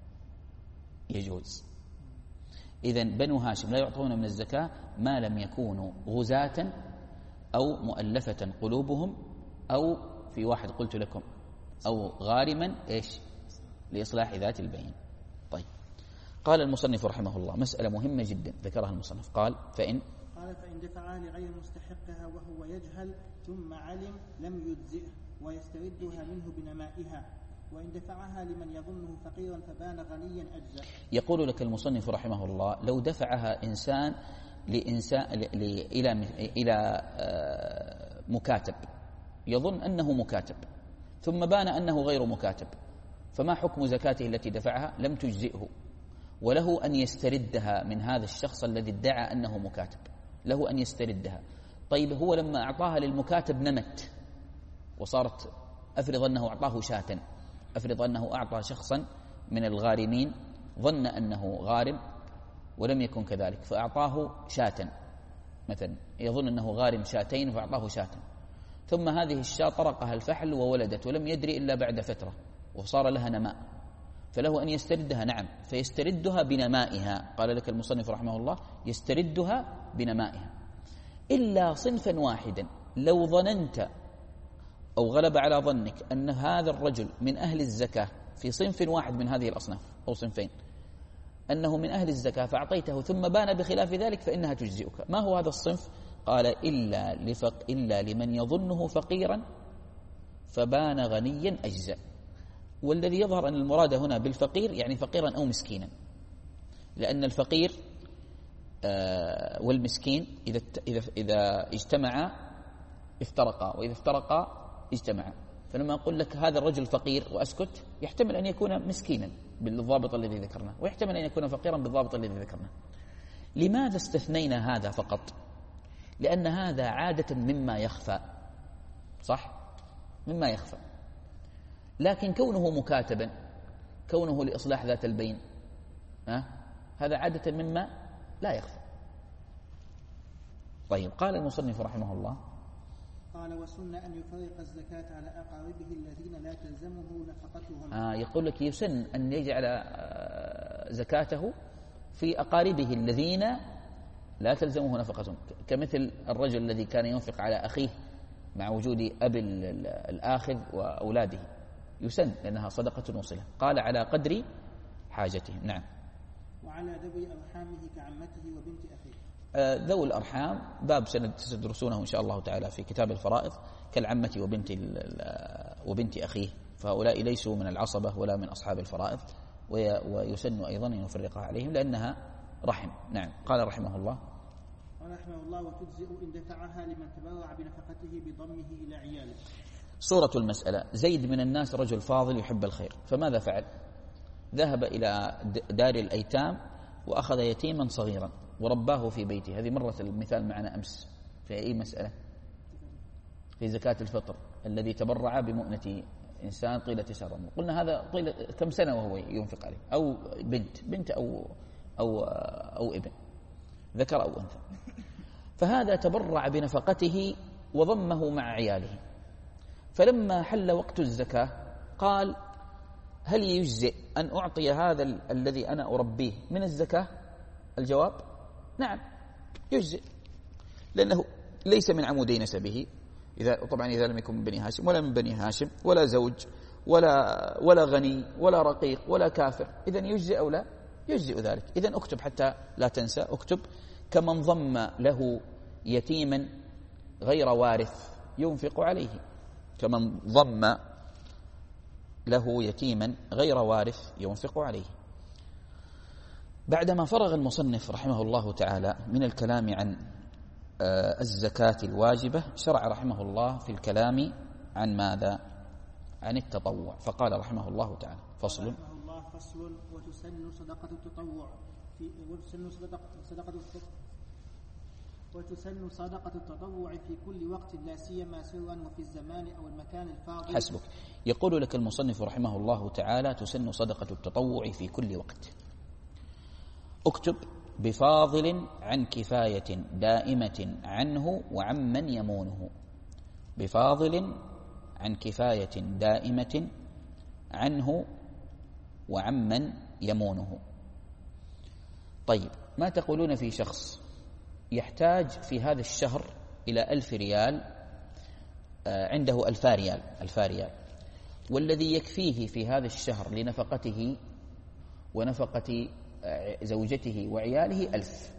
يجوز. إذن بنو هاشم لا يعطون من الزكاة ما لم يكونوا غزاة أو مؤلفة قلوبهم أو في واحد قلت لكم أو غارما إيش لإصلاح ذات البين. طيب قال المصنف رحمه الله مسألة مهمة جدا ذكرها المصنف، قال فإن قال فإن دفعها لغير مستحقها وهو يجهل ثم علم لم يجزئه ويستردها منه بنمائها، وإن دفعها لمن يظنه فقيرا فبان غنيا أجزأ. يقول لك المصنف رحمه الله لو دفعها إنسان لإنسان إلى إلى مكاتب يظن أنه مكاتب ثم بان أنه غير مكاتب، فما حكم زكاته التي دفعها؟ لم تجزئه، وله أن يستردها من هذا الشخص الذي ادعى أنه مكاتب، له أن يستردها. طيب هو لما أعطاها للمكاتب نمت وصارت، أفرض أنه أعطاه شاة، أفرض أنه أعطى شخصا من الغارمين ظن أنه غارم ولم يكن كذلك فأعطاه شاة مثلا، يظن أنه غارم شاتين فأعطاه شاة، ثم هذه الشاة طرقها الفحل وولدت ولم يدري إلا بعد فترة وصار لها نماء، فله أن يستردها. نعم فيستردها بنمائها. قال لك المصنف رحمه الله يستردها بنمائها، إلا صنفا واحدا لو ظننت أو غلب على ظنك أن هذا الرجل من أهل الزكاة في صنف واحد من هذه الأصناف أو صنفين أنه من أهل الزكاة فأعطيته ثم بان بخلاف ذلك فإنها تجزئك. ما هو هذا الصنف؟ قال إلا, لفق إلا لمن يظنه فقيرا فبان غنيا أجزأ. والذي يظهر أن المراد هنا بالفقير يعني فقيرا أو مسكينا، لأن الفقير والمسكين إذا إذا إذا اجتمعا افترقا وإذا افترقا اجتمعا. فلما أقول لك هذا الرجل فقير وأسكت يحتمل أن يكون مسكينا بالضابط الذي ذكرناه، ويحتمل أن يكون فقيرا بالضابط الذي ذكرناه. لماذا استثنينا هذا فقط؟ لأن هذا عادة مما يخفى، صح؟ مما يخفى. لكن كونه مكاتبا، كونه لإصلاح ذات البين، ها؟ هذا عادة مما لا يخفى. طيب قال المصنف رحمه الله قال وسن أن يفرق الزكاة على أقاربه الذين لا تلزمه نفقتهم. آه يقول لك يسن أن يجعل زكاته في أقاربه الذين لا تلزمه نفقتهم، كمثل الرجل الذي كان ينفق على أخيه مع وجود أب الآخذ وأولاده، يسن لأنها صدقة وصلة. قال على قدر حاجتهم. نعم. وعلى ذوي أرحامه كعمته وبنت أخيه. آه ذوي الأرحام باب ستدرسونه إن شاء الله تعالى في كتاب الفرائض كالعمة وبنت وبنت أخيه، فهؤلاء ليسوا من العصبة ولا من أصحاب الفرائض، ويسن أيضا أن يفرق عليهم لأنها رحم. نعم. قال رحمه الله قال رحمه الله وتجزئ إن دفعها لمن تبرع بنفقته بضمه إلى عياله. صورة المسألة: زيد من الناس رجل فاضل يحب الخير، فماذا فعل؟ ذهب إلى دار الأيتام وأخذ يتيما صغيرا ورباه في بيته. هذه مرة المثال معنا أمس في أي مسألة؟ في زكاة الفطر. الذي تبرع بمؤنة إنسان طيلة شهر، قلنا هذا طيلة كم سنة وهو ينفق عليه، أو بنت بنت أو أو أو ابن ذكر أو أنثى، فهذا تبرع بنفقته وضمه مع عياله. فلما حل وقت الزكاة قال: هل يجزئ أن أعطي هذا الذي أنا أربيه من الزكاة؟ الجواب: نعم يجزئ، لأنه ليس من عمودي نسبه، إذا طبعا إذا لم يكن من بني هاشم ولا من بني هاشم ولا زوج ولا ولا غني ولا رقيق ولا كافر، إذن يجزئ أو لا؟ يجزئ ذلك. إذن اكتب حتى لا تنسى، اكتب: كمن ضم له يتيما غير وارث ينفق عليه. كمن ضم له يتيما غير وارث ينفق عليه. بعدما فرغ المصنف رحمه الله تعالى من الكلام عن الزكاة الواجبة، شرع رحمه الله في الكلام عن ماذا؟ عن التطوع، فقال رحمه الله تعالى: فصل رحمه الله فصل وتسن صدقة التطوع في وتسن صدقة صدقة وتسن صدقة التطوع في كل وقت لا سيما سرا وفي الزمان أو المكان الفاضل. حسبك. يقول لك المصنف رحمه الله تعالى: تسن صدقة التطوع في كل وقت. اكتب: بفاضل عن كفاية دائمة عنه وعمن يمونه. بفاضل عن كفاية دائمة عنه وعمن يمونه. طيب، ما تقولون في شخص يحتاج في هذا الشهر إلى ألف ريال، عنده ألفا ريال ألفا ريال والذي يكفيه في هذا الشهر لنفقته ونفقة زوجته وعياله ألف،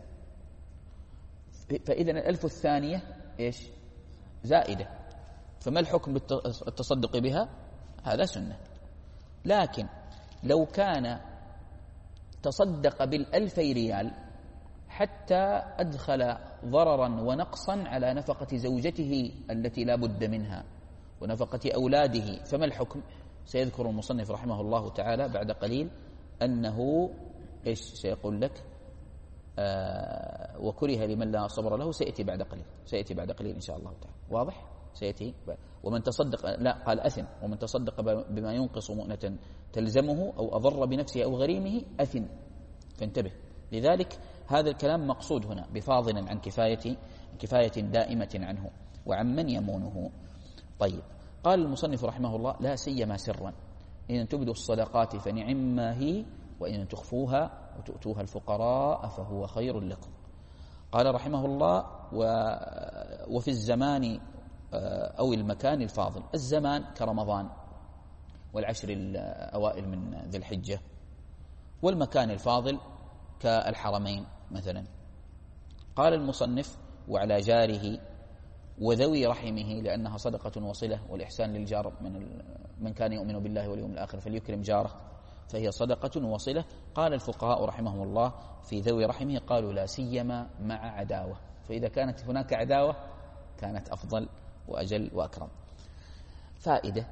فإذا الألف الثانية إيش؟ زائدة، فما الحكم بالتصدق بها؟ هذا سنة. لكن لو كان تصدق بالألفي ريال حتى أدخل ضررا ونقصا على نفقة زوجته التي لا بد منها ونفقة أولاده، فما الحكم؟ سيذكر المصنف رحمه الله تعالى بعد قليل أنه إيش سيقول لك؟ آه وكره لمن لا صبر له، سيأتي بعد قليل سيأتي بعد قليل إن شاء الله تعالى. واضح؟ سيأتي. ومن تصدق، لا قال أثم، ومن تصدق بما ينقص مؤنة تلزمه أو أضر بنفسه أو غريمه أثم، فانتبه. لذلك هذا الكلام مقصود هنا: بفاضل عن كفاية كفاية دائمة عنه وعمن يمونه. طيب، قال المصنف رحمه الله: لا سيما سرا، إن تبدوا الصدقات فنعما هي وإن تخفوها وتؤتوها الفقراء فهو خير لكم. قال رحمه الله: وفي الزمان أو المكان الفاضل. الزمان كرمضان والعشر الأوائل من ذي الحجة، والمكان الفاضل كالحرمين مثلا. قال المصنف: وعلى جاره وذوي رحمه، لأنها صدقة وصلة، والإحسان للجار من من كان يؤمن بالله واليوم الآخر فليكرم جاره، فهي صدقة وصلة. قال الفقهاء رحمهم الله في ذوي رحمه، قالوا: لا سيما مع عداوة، فإذا كانت هناك عداوة كانت أفضل وأجل وأكرم. فائدة: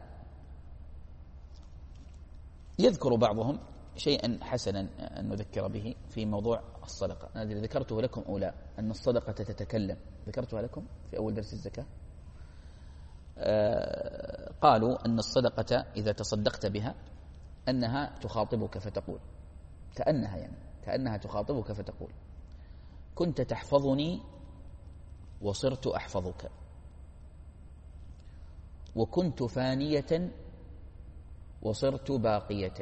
يذكر بعضهم شيئا حسنا أن نذكر به في موضوع الصدقة. أنا ذكرته لكم أو لا، أن الصدقة تتكلم، ذكرتها لكم في أول درس الزكاة. آه قالوا أن الصدقة إذا تصدقت بها أنها تخاطبك فتقول، كأنها يعني كأنها تخاطبك فتقول: كنت تحفظني وصرت أحفظك، وكنت فانية وصرت باقية،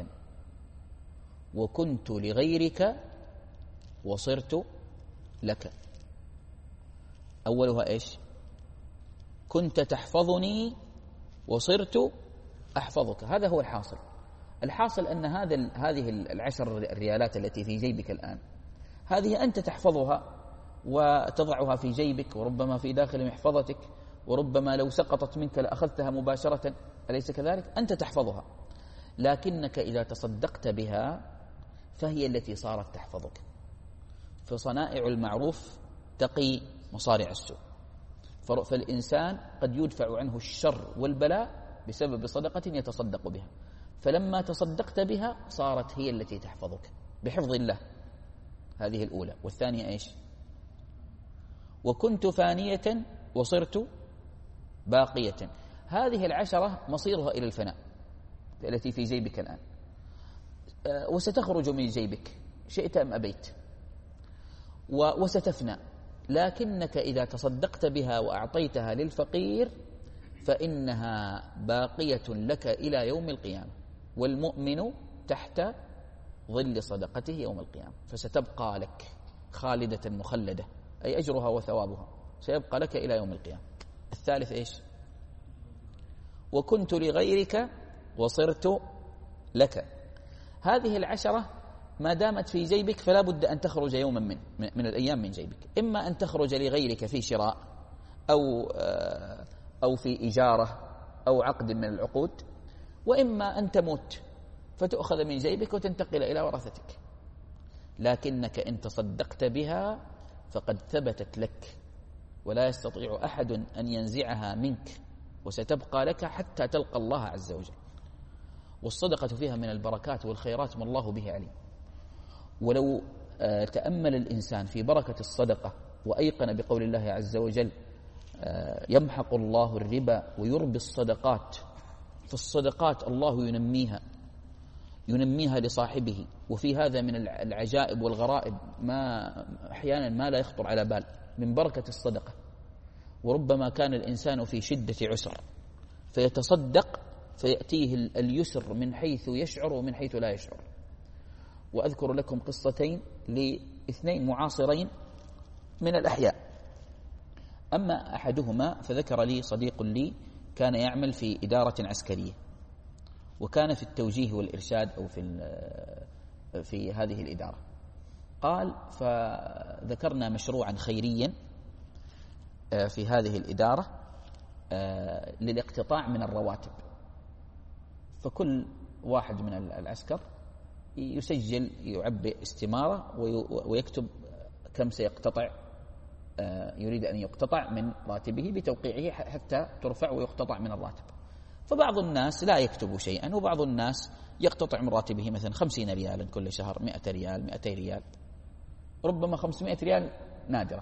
وكنت لغيرك وصرت لك. أولها إيش؟ كنت تحفظني وصرت أحفظك. هذا هو الحاصل. الحاصل أن هذا هذه العشر الريالات التي في جيبك الآن، هذه أنت تحفظها وتضعها في جيبك، وربما في داخل محفظتك، وربما لو سقطت منك لأخذتها مباشرة، أليس كذلك؟ أنت تحفظها، لكنك إذا تصدقت بها فهي التي صارت تحفظك. فصنائع المعروف تقي مصارع السوء، فالإنسان قد يدفع عنه الشر والبلاء بسبب صدقة يتصدق بها، فلما تصدقت بها صارت هي التي تحفظك بحفظ الله. هذه الأولى. والثانية إيش؟ وكنت فانية وصرت باقية. هذه العشرة مصيرها إلى الفناء التي في جيبك الآن، وستخرج من جيبك شئت أم أبيت، وستفنى. لكنك إذا تصدقت بها وأعطيتها للفقير فإنها باقية لك إلى يوم القيامة، والمؤمن تحت ظل صدقته يوم القيامة، فستبقى لك خالدة مخلدة، أي أجرها وثوابها سيبقى لك إلى يوم القيامة. الثالث إيش؟ وكنت لغيرك وصرت لك. هذه العشرة ما دامت في جيبك فلا بد أن تخرج يوما من من الأيام من جيبك، إما أن تخرج لغيرك في شراء أو أو في إجارة أو عقد من العقود، وإما أن تموت فتؤخذ من جيبك وتنتقل إلى ورثتك، لكنك إن تصدقت بها فقد ثبتت لك ولا يستطيع أحد أن ينزعها منك، وستبقى لك حتى تلقى الله عز وجل. والصدقة فيها من البركات والخيرات ما الله به عليم. ولو تأمل الإنسان في بركة الصدقة وأيقن بقول الله عز وجل يمحق الله الربا ويربي الصدقات، فالصدقات الله ينميها ينميها لصاحبه. وفي هذا من العجائب والغرائب ما أحيانا ما لا يخطر على بال من بركة الصدقة. وربما كان الإنسان في شدة عسر فيتصدق فيأتيه اليسر من حيث يشعر ومن حيث لا يشعر. وأذكر لكم قصتين لاثنين معاصرين من الأحياء. أما أحدهما فذكر لي صديق لي كان يعمل في إدارة عسكرية، وكان في التوجيه والإرشاد أو في في هذه الإدارة. قال فذكرنا مشروعا خيريا في هذه الإدارة للاقتطاع من الرواتب. فكل واحد من العسكر يسجل يعبئ استمارة ويكتب كم سيقتطع يريد أن يقتطع من راتبه بتوقيعه حتى ترفع ويقتطع من الراتب. فبعض الناس لا يكتب شيئا، وبعض الناس يقتطع من راتبه مثلا خمسين ريالا كل شهر، مئة ريال، مئتي ريال، ربما خمسمائة ريال نادرة.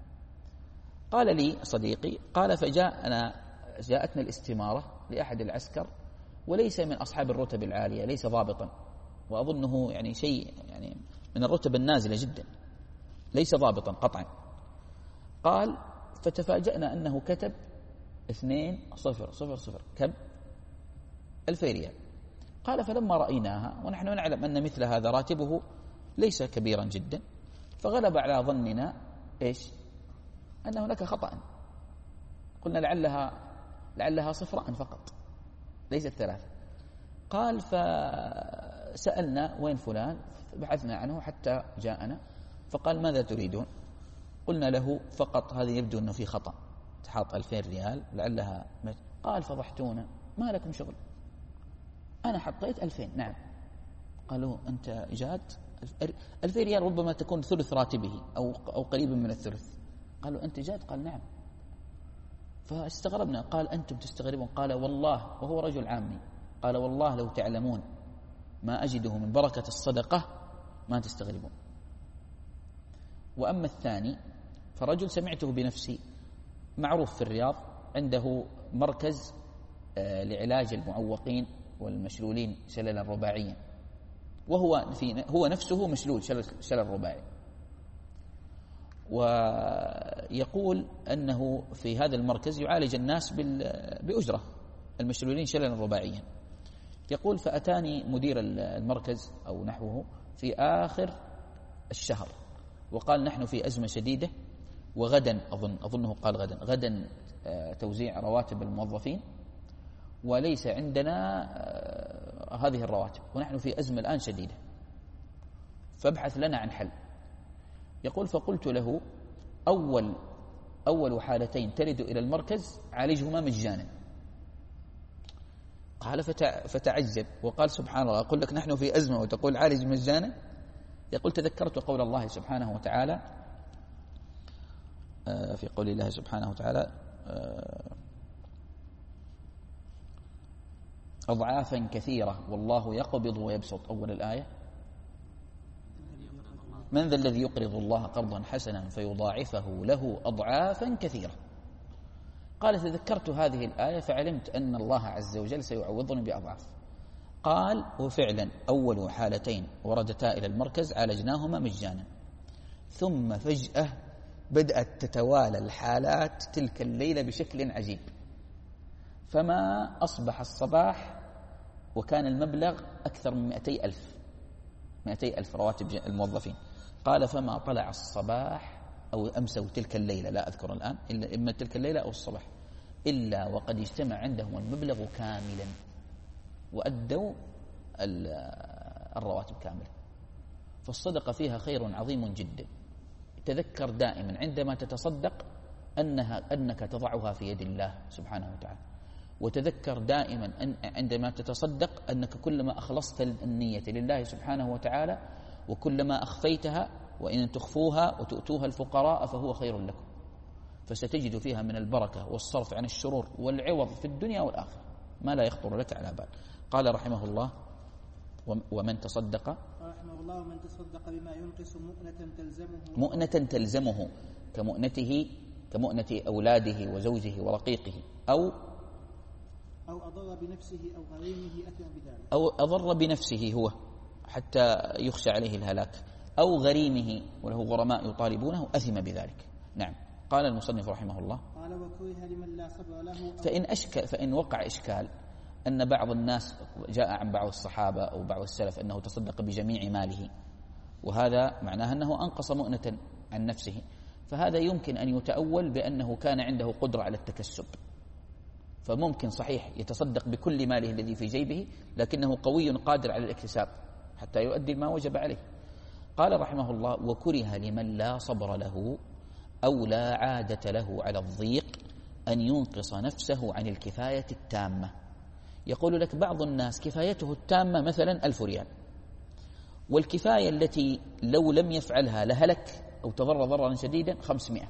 قال لي صديقي قال فجاءنا جاءتنا الاستمارة لأحد العسكر وليس من أصحاب الرتب العالية، ليس ضابطا، وأظنه يعني شيء يعني من الرتب النازلة جدا، ليس ضابطا قطعا. قال فتفاجأنا أنه كتب اثنين صفر صفر صفر كم ألفي ريال. قال فلما رأيناها ونحن نعلم أن مثل هذا راتبه ليس كبيرا جدا، فغلب على ظننا إيش أن هناك خطأ. قلنا لعلها لعلها صفران فقط ليست ثلاثة. قال فسألنا وين فلان، بحثنا عنه حتى جاءنا، فقال ماذا تريدون؟ قلنا له فقط هذا يبدو أنه في خطأ، تحاط ألفين ريال لعلها مت. قال فضحتونا، ما لكم شغل، أنا حطيت ألفين. نعم. قالوا أنت جاد ألفين ريال ربما تكون ثلث راتبه أو أو قريبا من الثلث. قالوا أنت جاد؟ قال نعم. فاستغربنا. قال أنتم تستغربون؟ قال والله، وهو رجل عامي، قال والله لو تعلمون ما أجده من بركة الصدقة ما تستغربون. وأما الثاني فرجل سمعته بنفسي، معروف في الرياض، عنده مركز لعلاج المعوقين والمشلولين شللا رباعيا، وهو في هو نفسه مشلول شلل رباعي. ويقول أنه في هذا المركز يعالج الناس بأجرة المشلولين شللا رباعيا. يقول فأتاني مدير المركز أو نحوه في آخر الشهر وقال نحن في أزمة شديدة، وغدا أظن أظنه قال غدا غدا توزيع رواتب الموظفين، وليس عندنا هذه الرواتب، ونحن في أزمة الآن شديدة، فابحث لنا عن حل. يقول فقلت له أول أول حالتين ترد إلى المركز عالجهما مجانا. قال فتعجب وقال سبحان الله، أقول لك نحن في أزمة وتقول عالج مجانا؟ يقول تذكرت قول الله سبحانه وتعالى في قول الله سبحانه وتعالى أضعافا كثيرة والله يقبض ويبسط، أول الآية من ذا الذي يقرض الله قرضا حسنا فيضاعفه له أضعافا كثيرة. قال تذكرت هذه الآية فعلمت أن الله عز وجل سيعوضني بأضعاف. قال وفعلا أول حالتين وردتا إلى المركز عالجناهما مجانا، ثم فجأة بدأت تتوالى الحالات تلك الليلة بشكل عجيب، فما أصبح الصباح وكان المبلغ أكثر من مئتي ألف مئتي ألف رواتب الموظفين. قال فما طلع الصباح أو أمسوا تلك الليلة، لا أذكر الآن، إلا إما تلك الليلة أو الصباح، إلا وقد اجتمع عندهم المبلغ كاملا وأدوا الرواتب كاملة. فالصدقة فيها خير عظيم جدا. تذكر دائما عندما تتصدق أنها أنك تضعها في يد الله سبحانه وتعالى، وتذكر دائما أن عندما تتصدق أنك كلما أخلصت النية لله سبحانه وتعالى وكلما أخفيتها، وإن تخفوها وتؤتوها الفقراء فهو خير لكم، فستجد فيها من البركة والصرف عن الشرور والعوض في الدنيا والآخرة ما لا يخطر لك على بال. قال رحمه الله: ومن تصدق رحمه الله ومن تصدق بما ينقص مؤنة تلزمه مؤنة تلزمه كمؤنته كمؤنة أولاده وزوجه ورقيقه، أو أو أضر بنفسه أو غريمه أثم بذلك، أو أضر بنفسه هو حتى يخشى عليه الهلاك، أو غريمه وله غرماء يطالبونه أثم بذلك. نعم. قال المصنف رحمه الله: قال وكره لمن لا صبر له فإن, أشكال فإن وقع إشكال أن بعض الناس جاء عن بعض الصحابة أو بعض السلف أنه تصدق بجميع ماله، وهذا معناه أنه أنقص مؤنة عن نفسه، فهذا يمكن أن يتأول بأنه كان عنده قدرة على التكسب، فممكن صحيح يتصدق بكل ماله الذي في جيبه لكنه قوي قادر على الاكتساب حتى يؤدي ما وجب عليه. قال رحمه الله: وكره لمن لا صبر له أو لا عادة له على الضيق أن ينقص نفسه عن الكفاية التامة. يقول لك بعض الناس كفايته التامة مثلا ألف ريال، والكفاية التي لو لم يفعلها لهلك أو تضر ضررا شديدا خمسمائة،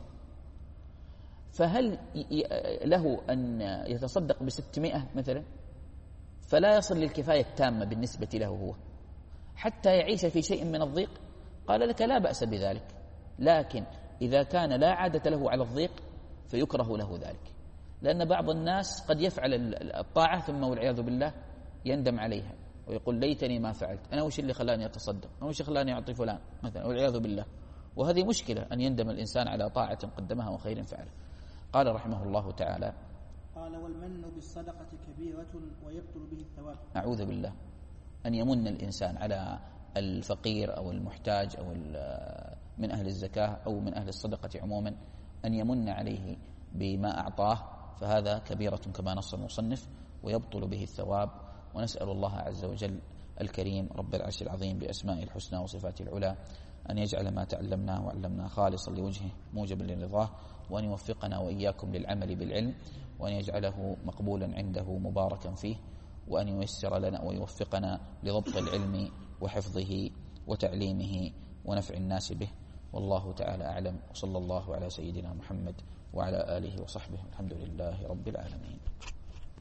فهل له أن يتصدق بستمائة مثلا فلا يصل للكفاية التامة بالنسبة له هو حتى يعيش في شيء من الضيق؟ قال لك لا بأس بذلك، لكن إذا كان لا عادة له على الضيق فيكره له ذلك، لأن بعض الناس قد يفعل الطاعة ثم والعياذ بالله يندم عليها ويقول ليتني ما فعلت، أنا وش اللي خلاني أتصدق، أنا وش خلاني أعطي فلان مثلا والعياذ بالله. وهذه مشكلة أن يندم الإنسان على طاعة قدمها وخير فعله. قال رحمه الله تعالى: قال والمن بالصدقة كبيرة ويبطل به الثواب. أعوذ بالله أن يمن الإنسان على الفقير أو المحتاج أو من أهل الزكاة أو من أهل الصدقة عموما، أن يمن عليه بما أعطاه، فهذا كبيرة كما نص المصنف ويبطل به الثواب. ونسأل الله عز وجل الكريم رب العرش العظيم بأسمائه الحسنى وصفاته العلى أن يجعل ما تعلمناه وعلمناه خالصا لوجهه موجبا لرضاه، وأن يوفقنا وإياكم للعمل بالعلم، وأن يجعله مقبولا عنده مباركا فيه، وأن ييسر لنا ويوفقنا لضبط العلم وحفظه وتعليمه ونفع الناس به. والله تعالى أعلم، وصلى الله على سيدنا محمد وعلى آله وصحبه، الحمد لله رب العالمين.